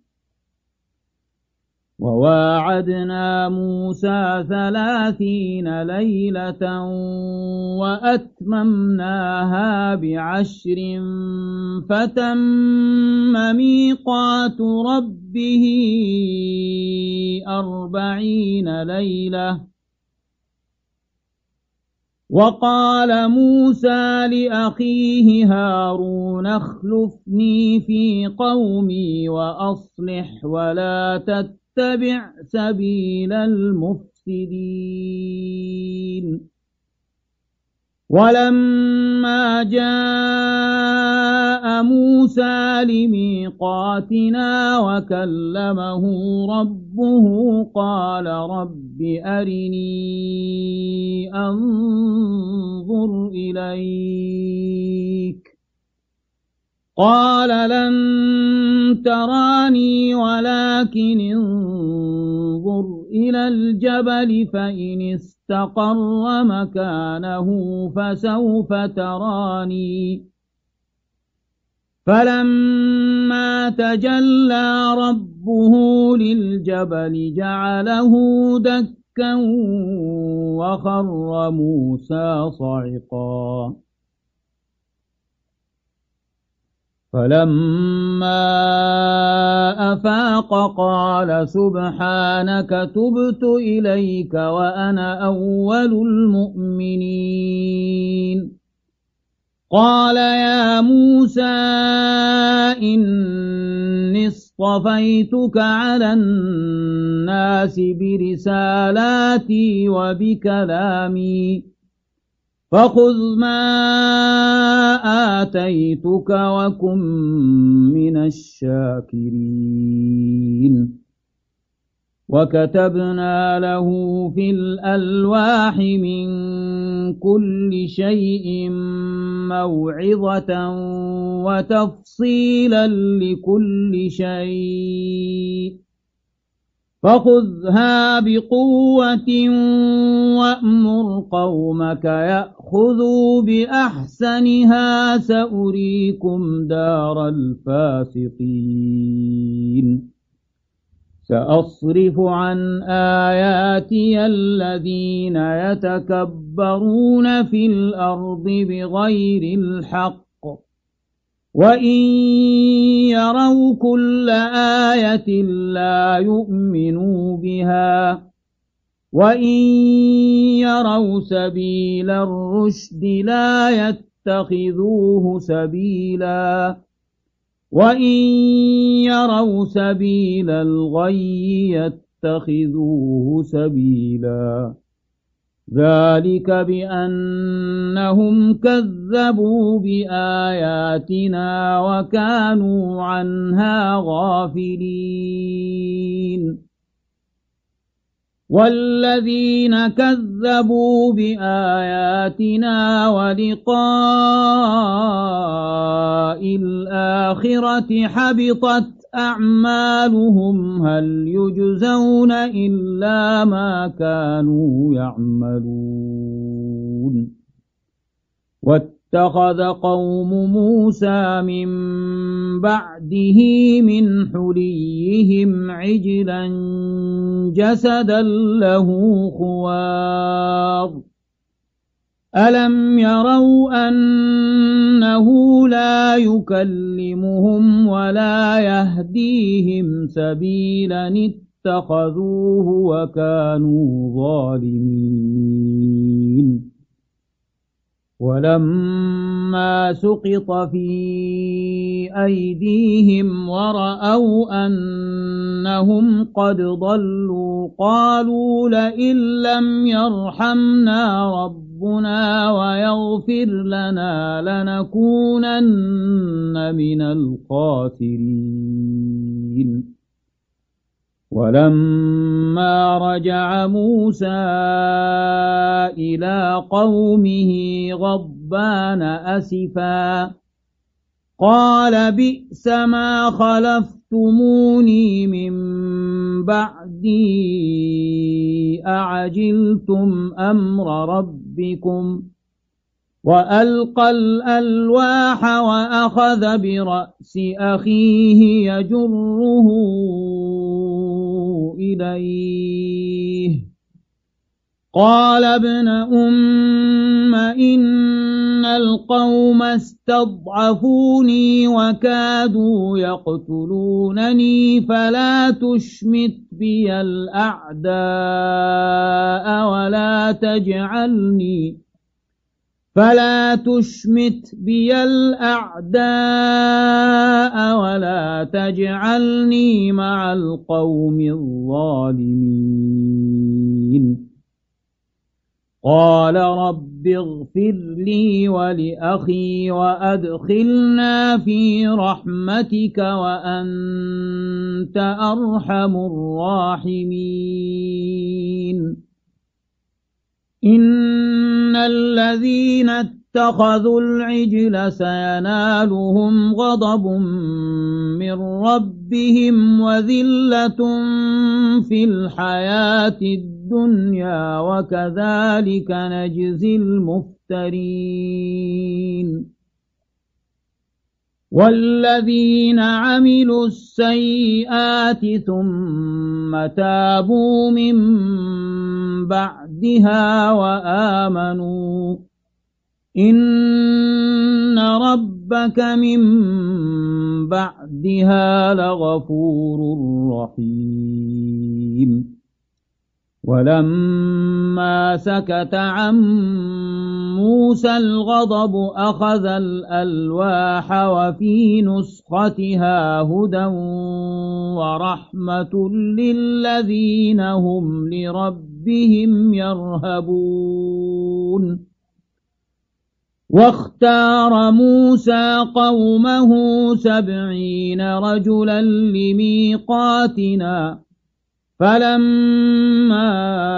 A: وواعدنا موسى ثلاثين ليلة وأتممناها بعشر فتم ميقات ربه أربعين ليلة وقال موسى لأخيه هارون اخلفني في قومي وأصلح ولا تتبع سبيل المفسدين ولما جاء موسى لميقاتنا وكلمه ربه قال رب أرني أنظر إليك قال لن تراني ولكن انظر إلى الجبل فإن استقر مكانه فسوف تراني فلما تجلى ربه للجبل جعله دكا وخر موسى صعقا فلما أفاق قال سبحانك تبت إليك وأنا أول المؤمنين قال يا موسى إني اصطفيتك على الناس برسالاتي وبكلامي فخذ ما آتيتك وكن من الشاكرين وكتبنا له في الألواح من كل شيء موعظة وتفصيلا لكل شيء فخذها بقوة وأمر قومك يأخذوا بأحسنها سأريكم دار الفاسقين سأصرف عن آياتي الذين يتكبرون في الأرض بغير الحق وإن يروا كل آية لا يؤمنوا بها وإن يروا سبيل الرشد لا يتخذوه سبيلا وإن يروا سبيل الغي يتخذوه سبيلا ذلك بأنهم كذبوا بآياتنا وكانوا عنها غافلين والذين كذبوا بآياتنا ولقاء الآخرة حبطت أعمالهم هل يجزون إلا ما كانوا يعملون واتخذ قوم موسى من بعده من حليهم عجلا جسدا له خوار ألم يروا أنه لا يكلمهم ولا يهديهم سبيلا اتخذوه وكانوا ظالمين ولما سقط في أيديهم ورأوا أنهم قد ضلوا قالوا لئن لم يرحمنا ربنا ويغفر لنا لنكونن من الخاسرين. ولما رجع موسى إلى قومه غضبان أسفا قال بئس ما خلفتموني من بعدي أعجلتم أمر ربكم وألقى الألواح وأخذ برأس أخيه يجره إليه قال ابن أم إن القوم استضعفوني وكادوا يقتلونني فلا تشمت بي الأعداء ولا تجعلني فلا تشمت بي الأعداء ولا تجعلني مع القوم الظالمين. قال رب اغفر لي ولأخي وأدخلنا في رحمتك وأنت أرحم الراحمين. إن الذين اتخذوا العجل سينالهم غضب من ربهم وذلة في الحياة الدنيا وكذلك نجزي المفترين. والذين عملوا السيئات ثم تابوا من بعدها وآمنوا إن ربك من بعدها لغفور رحيم. ولما سكت عن موسى الغضب أخذ الألواح وفي نسختها هدى ورحمة للذين هم لربهم يرهبون. واختار موسى قومه سبعين رجلا لميقاتنا فلما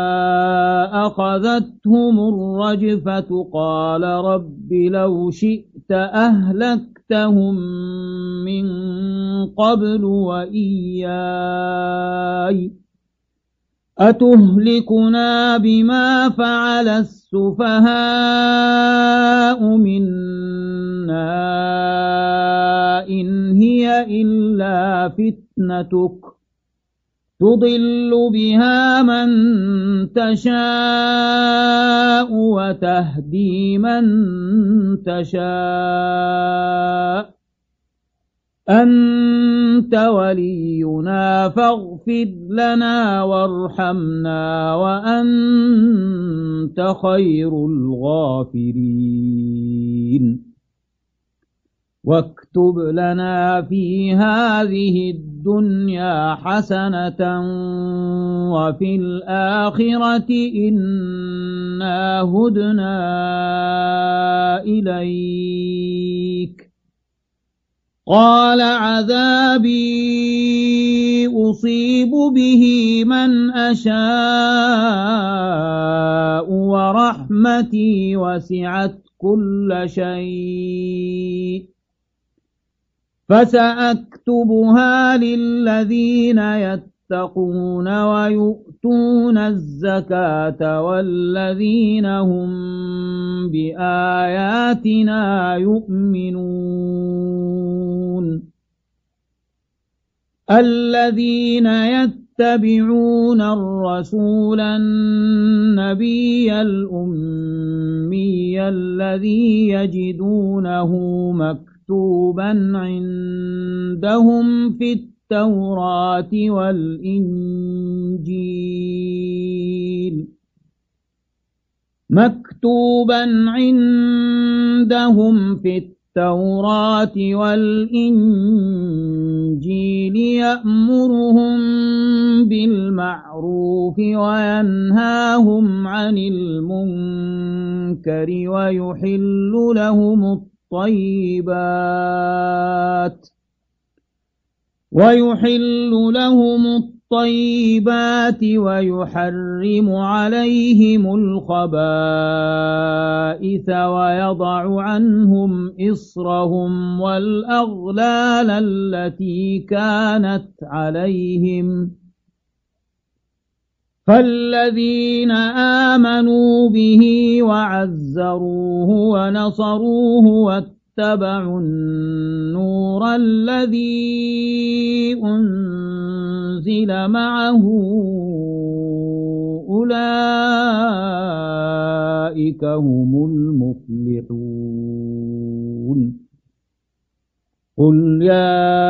A: أخذتهم الرجفة قال رب لو شئت أهلكتهم من قبل وإياي أتهلكنا بما فعل السفهاء منا إن هي إلا فتنتك تضل بها من تشاء وتهدي من تشاء أنت ولينا فاغفر لنا وارحمنا وأنت خير الغافرين. واكتب لنا في هذه الدنيا حسنة وفي الآخرة إنا هدنا إليك. قال عذابي أصيب به من أشاء ورحمتي وسعت كل شيء فسأكتبها للذين يتقون ويؤتون الزكاة والذين هم بآياتنا يؤمنون. الذين يتبعون الرسول النبي الأمي الذي يجدونه مكتوبا مكتوبا عندهم في التوراة والإنجيل مكتوبا عندهم في التوراة والإنجيل يأمرهم بالمعروف وينهاهم عن المنكر ويحل لهم الطيبات ويحل لهم الطيبات ويحرم عليهم الخبائث ويضع عنهم إصرهم والأغلال التي كانت عليهم فالذين آمنوا به وعزروه ونصروه واتبعوا النور الذي أنزل معه أولئك هم المفلحون قل يا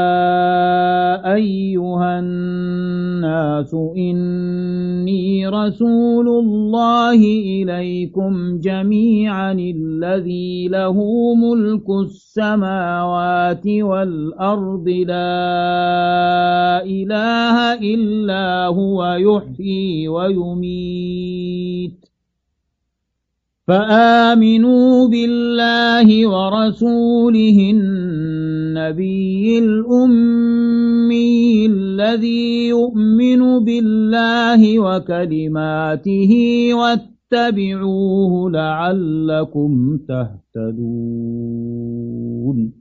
A: أيها الناس إني رسول الله إليكم جميعا الذي له ملك السماوات والأرض لا إله إلا هو يحيي ويميت فآمنوا بالله ورسوله النبي الأمي الذي يؤمن بالله وكلماته واتبعوه لعلكم تهتدون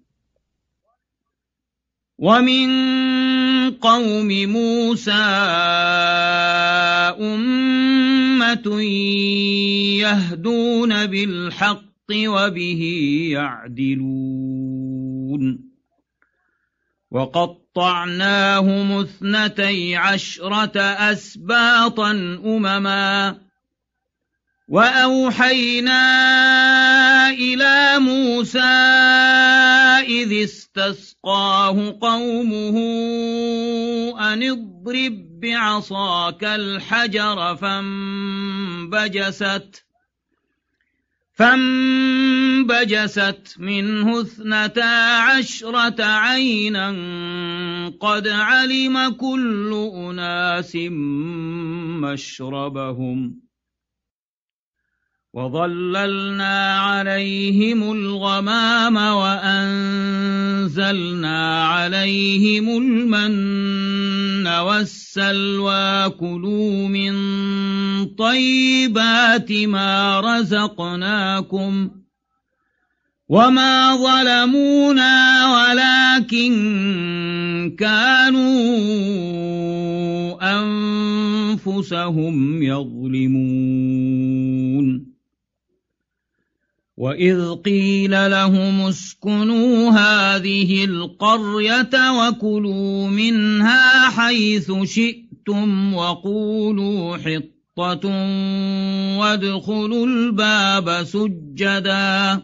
A: ومن قوم موسى أمة يهدون بالحق وبه يعدلون وقطعناهم اثنتي عشرة أسباطا أمما وأوحينا إلى موسى إذ استسقاه قومه أن اضرب بعصاك الحجر فانبجست فانبجست منه اثنتا عشرة عينا قد علم كل أناس مشربهم وظللنا عليهم الغمام وأنزلنا عليهم المن والسلوى كلوا من طيبات ما رزقناكم وما ظلمونا ولكن كانوا أنفسهم يظلمون وإذ قيل لهم اسكنوا هذه القرية وكلوا منها حيث شئتم وقولوا حطة وادخلوا الباب سجدا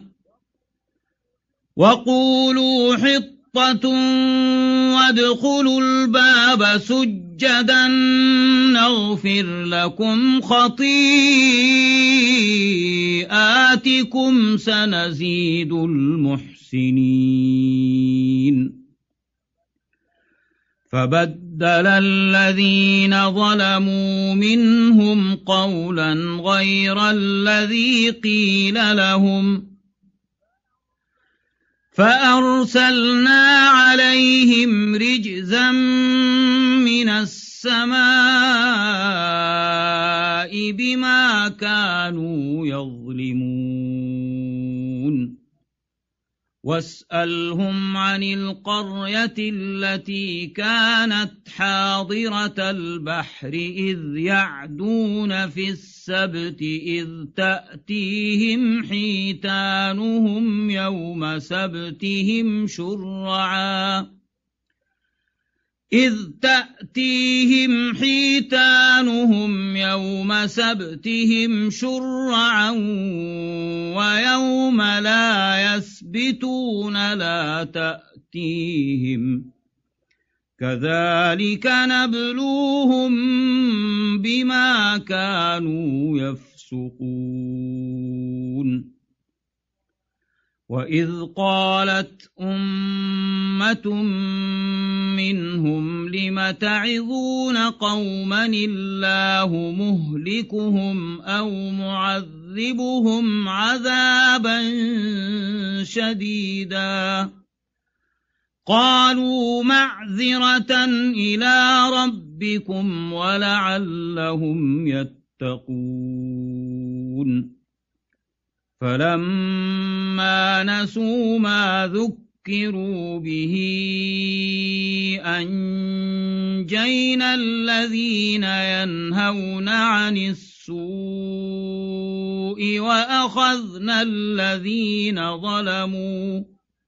A: وقولوا حطة وادخلوا الباب سجدا نغفر لكم خطيئاتكم سنزيد المحسنين فبدل الذين ظلموا منهم قولا غير الذي قيل لهم فأرسلنا عليهم رجزا من السماء بما كانوا يظلمون واسألهم عن القرية التي كانت حاضرة البحر إذ يعدون في السبت إذ تأتيهم حيتانهم يوم سبتهم شرعا إذ تأتيهم حيتانهم يوم سبتهم شرعا ويوم لا يسبتون لا تأتيهم كذلك نبلوهم بما كانوا يفسقون وإذ قالت أمة منهم لم تعظون قوما الله مهلكهم أو معذبهم عذابا شديدا قالوا معذرة إلى ربكم ولعلهم يتقون فلما نسوا ما ذكروا به أنجينا الذين ينهون عن السوء وأخذنا الذين ظلموا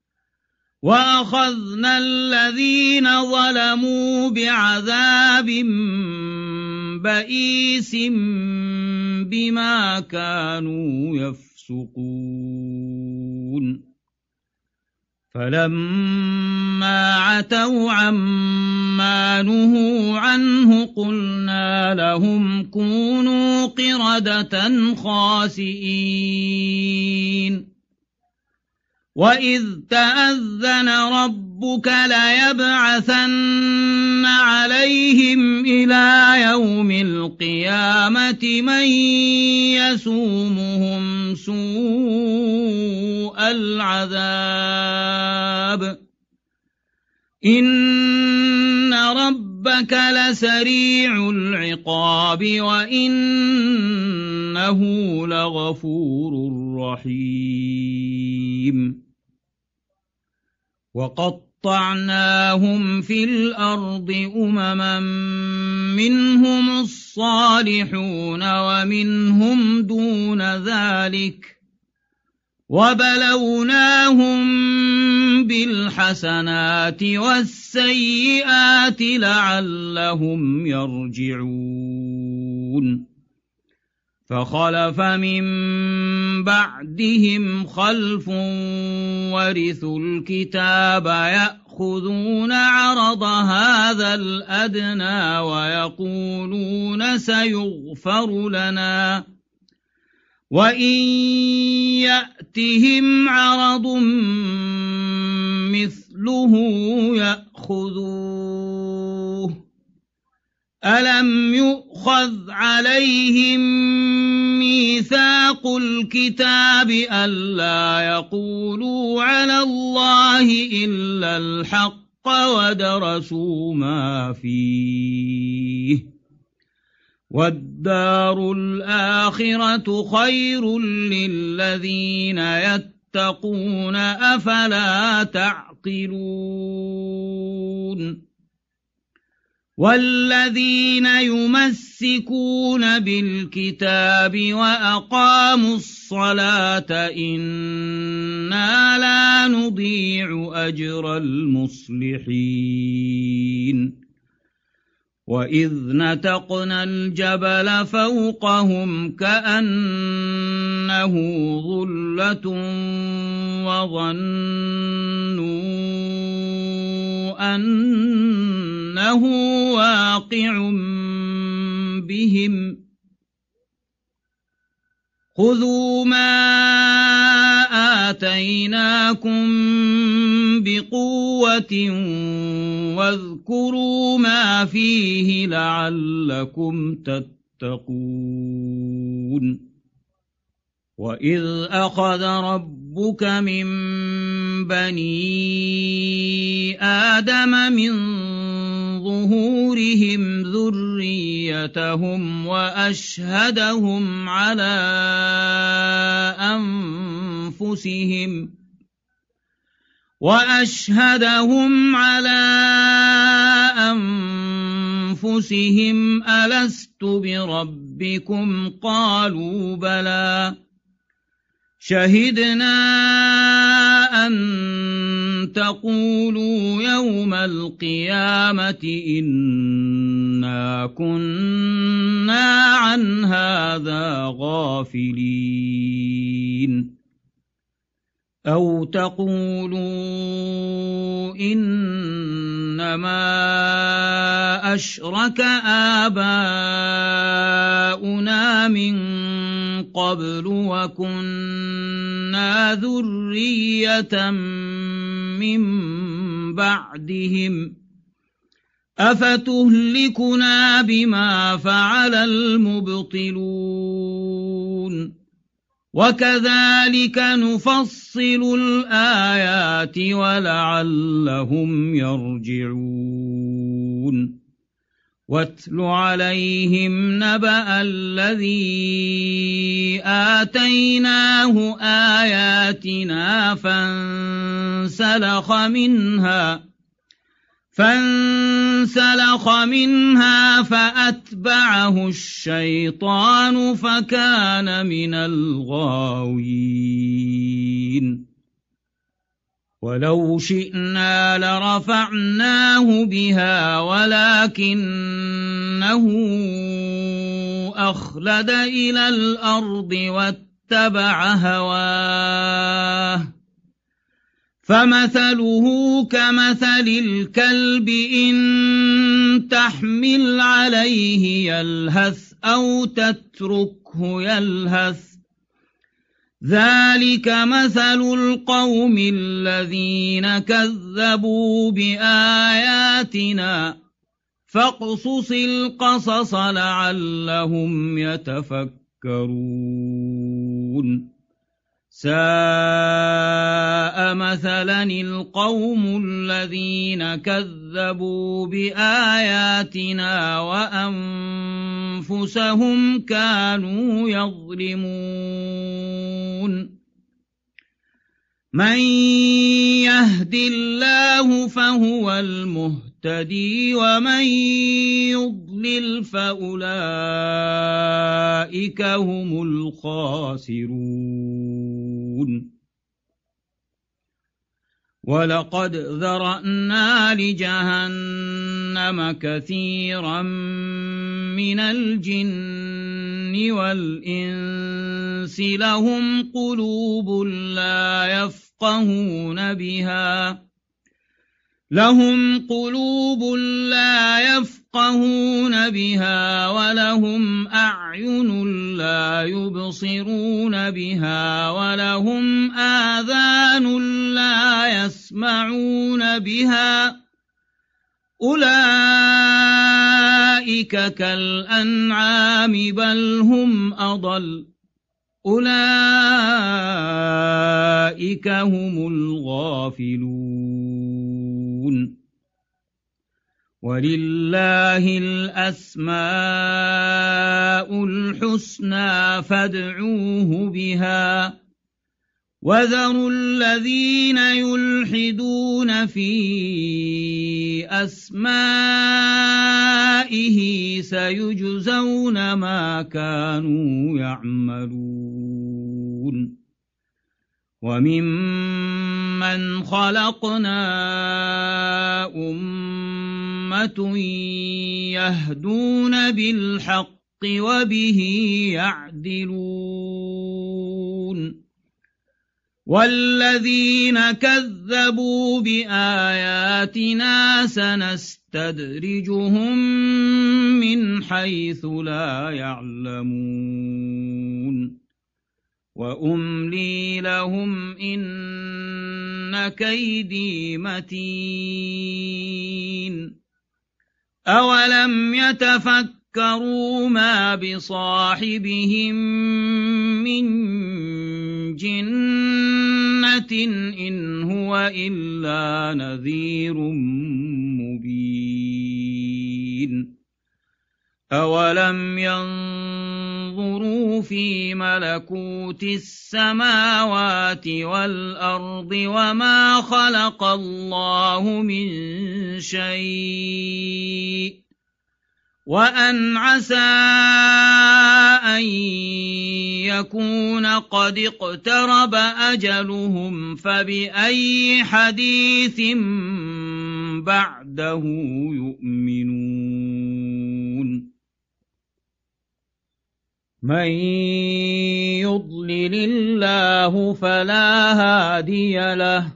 A: وأخذنا الذين ظلموا بعذاب بئيس بما كانوا يفسقون فلما عتوا عما نهوا عنه قلنا لهم كونوا قردة خاسئين وإذ تأذن ربك ليبعثن عليهم إلى يوم القيامة من يسومهم سوء العذاب إن ربك لسريع العقاب وإنه لغفور رحيم وقطعناهم في الأرض أمما منهم الصالحون ومنهم دون ذلك وبلوناهم بالحسنات والسيئات لعلهم يرجعون فخلف من بعدهم خلف ورثوا الكتاب يأخذون عرض هذا الأدنى ويقولون سيغفر لنا وإن يأتهم عرض مثله يأخذوه ألم يؤخذ عليهم ميثاق الكتاب ألا يقولوا على الله إلا الحق ودرسوا ما فيه والدار الآخرة خير للذين يتقون أفلا تعقلون والذين يمسكون بالكتاب وأقاموا الصلاة إنا لا نضيع أجر المصلحين وإذ نتقنا الجبل فوقهم كأنه ظلة وظنوا أنه واقع بهم خذوا ما آتيناكم بقوة واذكروا ما فيه لعلكم تتقون وإذ أخذ ربك من بني آدم من ظهورهم ذريتهم وأشهدهم على أنفسهم وأشهدهم على أنفسهم ألست بربكم قالوا بلى شهدنا أن تقولوا يوم القيامة إنا كنا عن هذا غافلين أو تقولوا إنما أشرك آباؤنا من قبل وكنا ذرية من بعدهم أفتهلكنا بما فعل المبطلون وكذلك نفصل الآيات ولعلهم يرجعون واتل عليهم نبأ الذي آتيناه آياتنا فانسلخ منها فانسلخ منها فأتبعه الشيطان فكان من الغاوين ولو شئنا لرفعناه بها ولكنه أخلد إلى الأرض واتبع هواه فمثله كمثل الكلب إن تحمل عليه يلهث أو تتركه يلهث ذلك مثل القوم الذين كذبوا بآياتنا فاقصص القصص لعلهم يتفكرون ساء مثلا القوم الذين كذبوا بآياتنا وأنفسهم كانوا يظلمون من يهد الله فهو المهتدي ومن يضلل فأولئك هم الخاسرون ولقد ذرأنا لجهنم كثيرا من الجن والإنس لهم قلوب لا يفقهون بها لهم قلوب لا يفقهون بها ولهم أعين لا يبصرون بها ولهم آذان لا يسمعون بها أولئك كالأنعام بل هم أضل أولئك هم الغافلون ولله الأسماء الحسنى فادعوه بها وذروا الذين يلحدون في أسمائه سيجزون ما كانوا يعملون وممن خلقنا أمة يهدون بالحق وبه يعدلون والذين كذبوا بآياتنا سنستدرجهم من حيث لا يعلمون وأملي لهم إن كيدي متين أولم يتفكروا ما بصاحبهم من جنة إن هو إلا نذير مبين أولم ينظروا في ملكوت السماوات والأرض وما خلق الله من شيء وأن عسى أن يكون قد اقترب أجلهم فبأي حديث بعده يؤمنون من يضلل الله فلا هادي له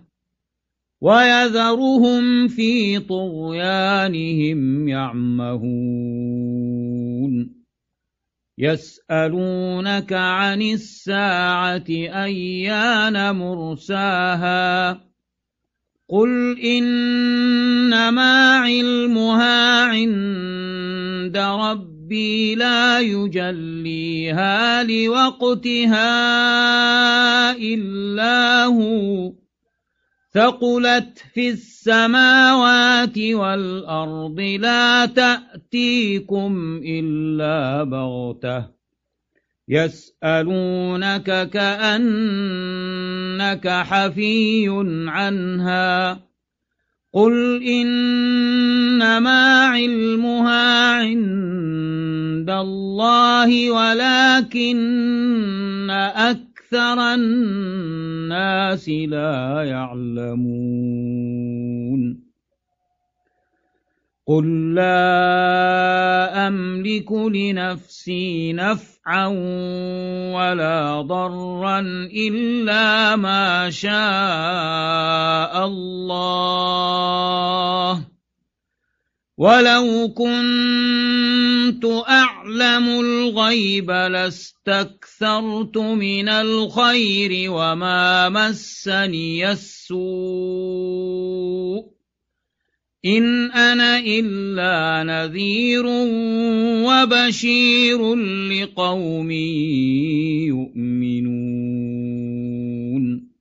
A: ويذرهم في طغيانهم يعمهون يسألونك عن الساعة أيان مرساها قل إنما علمها عند ربي لا يجليها لوقتها إلا هو ثقلت في السماوات والأرض لا تأتيكم إلا بغتة يسألونك كأنك حفي عنها قل إنما علمها عند الله ولكن أكثر الناس لا يعلمون قل لا أملك لنفسي نفعا ولا ضرا إلا ما شاء الله ولو كنت أعلم الغيب لاستكثرت من الخير وما مسني السوء إن أنا إلا نذير وبشير لقوم يؤمنون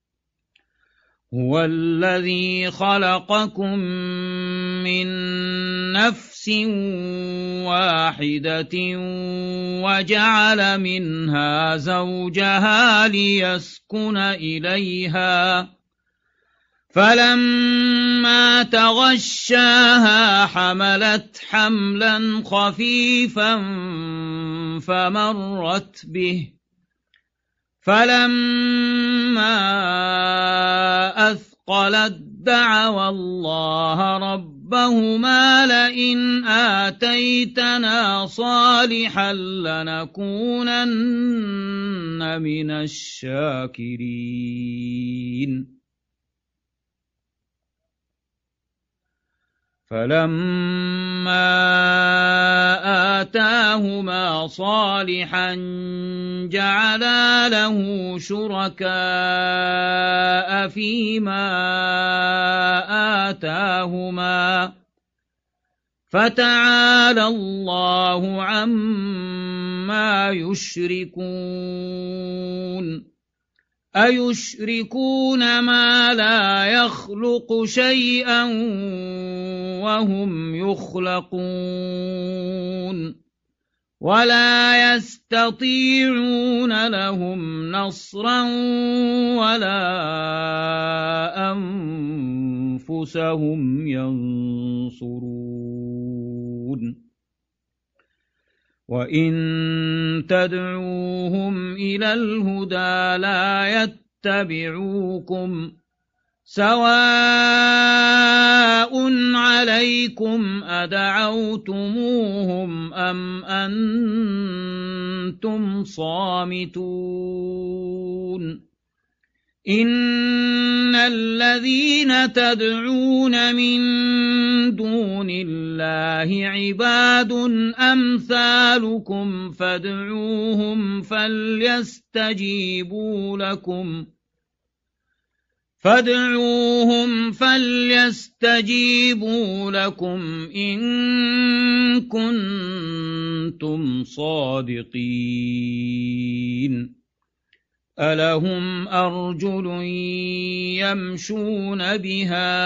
A: هو الذي خلقكم من نفس واحدة وجعل منها زوجها ليسكن إليها فلما تغشاها حملت حملا خفيفا فمرت به فلما أثقلت دعوا الله ربهما لئن آتيتنا صالحا لنكونن من الشاكرين فلما آتاهما صالحا جعلا له شركاء فيما آتاهما فتعالى الله عما يشركون أيشركون ما لا يخلق شيئا وهم يخلقون ولا يستطيعون لهم نصرا ولا أنفسهم ينصرون وإن تدعوهم إلى الهدى لا يتبعوكم سواء عليكم أدعوتموهم أم أنتم صامتون إن الذين تدعون من دون الله عباد أمثالكم فادعوهم فليستجيبوا لكم فادعوهم فليستجيبوا لكم إن كنتم صادقين ألهم أرجل يمشون بها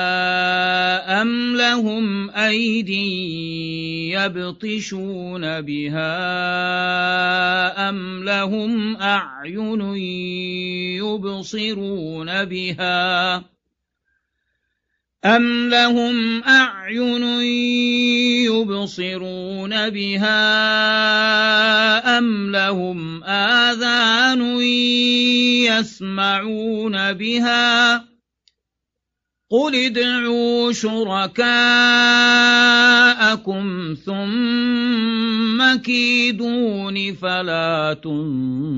A: أم لهم أيدي يبطشون بها أم لهم أعين يبصرون بها أم لهم أعين يبصرون بها أم لهم آذان يسمعون بها قل ادعوا شركاءكم ثم كيدون فلا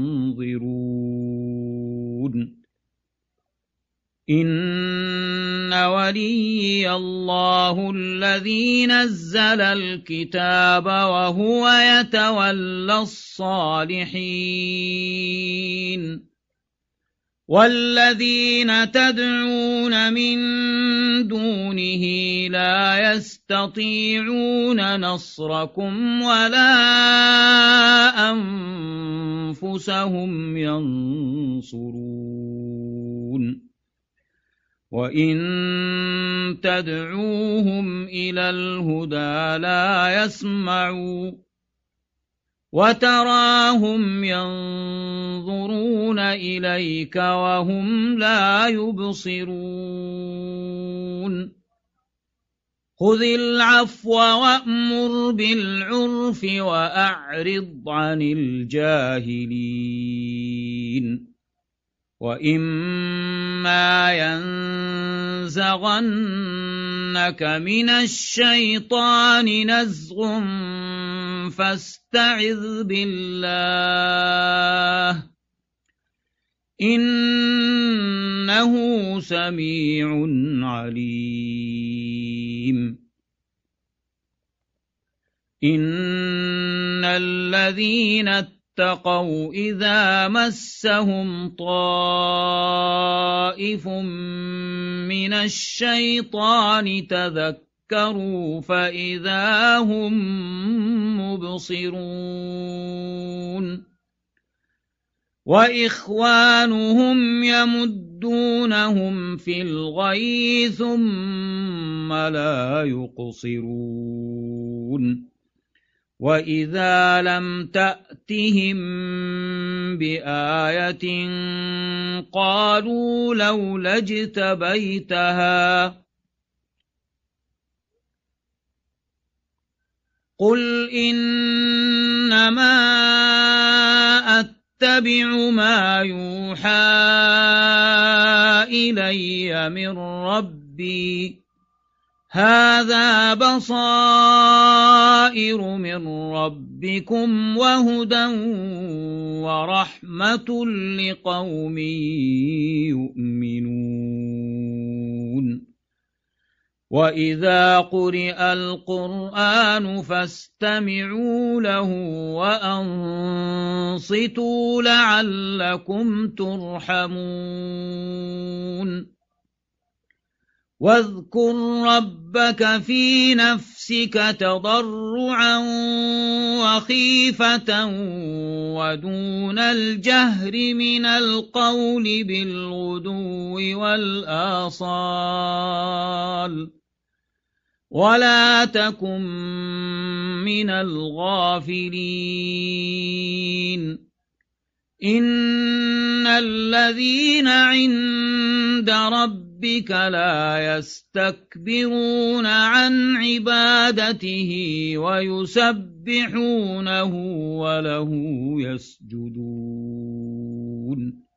A: تنظرون إن وليي الله الذي نزل الكتاب وهو يتولى الصالحين والذين تدعون من دونه لا يستطيعون نصركم ولا أنفسهم ينصرون وإن تدعوهم إلى الهدى لا يسمعوا وتراهم ينظرون إليك وهم لا يبصرون خذ العفو وأمر بالعرف وأعرض عن الجاهلين وإما ينزغنك من الشيطان نزغ فاستعذ بالله إنه سميع عليم إن الذين اتقوا إذا مسهم طائف من الشيطان تذكروا فإذا هم مبصرون وإخوانهم يمدونهم في الغي ثم لا يقصرون وإذا لم تأتهم بآية قالوا لولا اجتبيتها قل إنما أتبع ما يوحى إلي من ربي هذا بصائر من ربكم وهدى ورحمة لقوم يؤمنون وإذا قرئ القرآن فاستمعوا له وأنصتوا لعلكم ترحمون واذكر ربك في نفسك تضرعا وخيفة ودون الجهر من القول بالغدو والآصال ولا تكن من الغافلين إن الذين عند ربك لا يستكبرون عن عبادته ويسبحونه وله يسجدون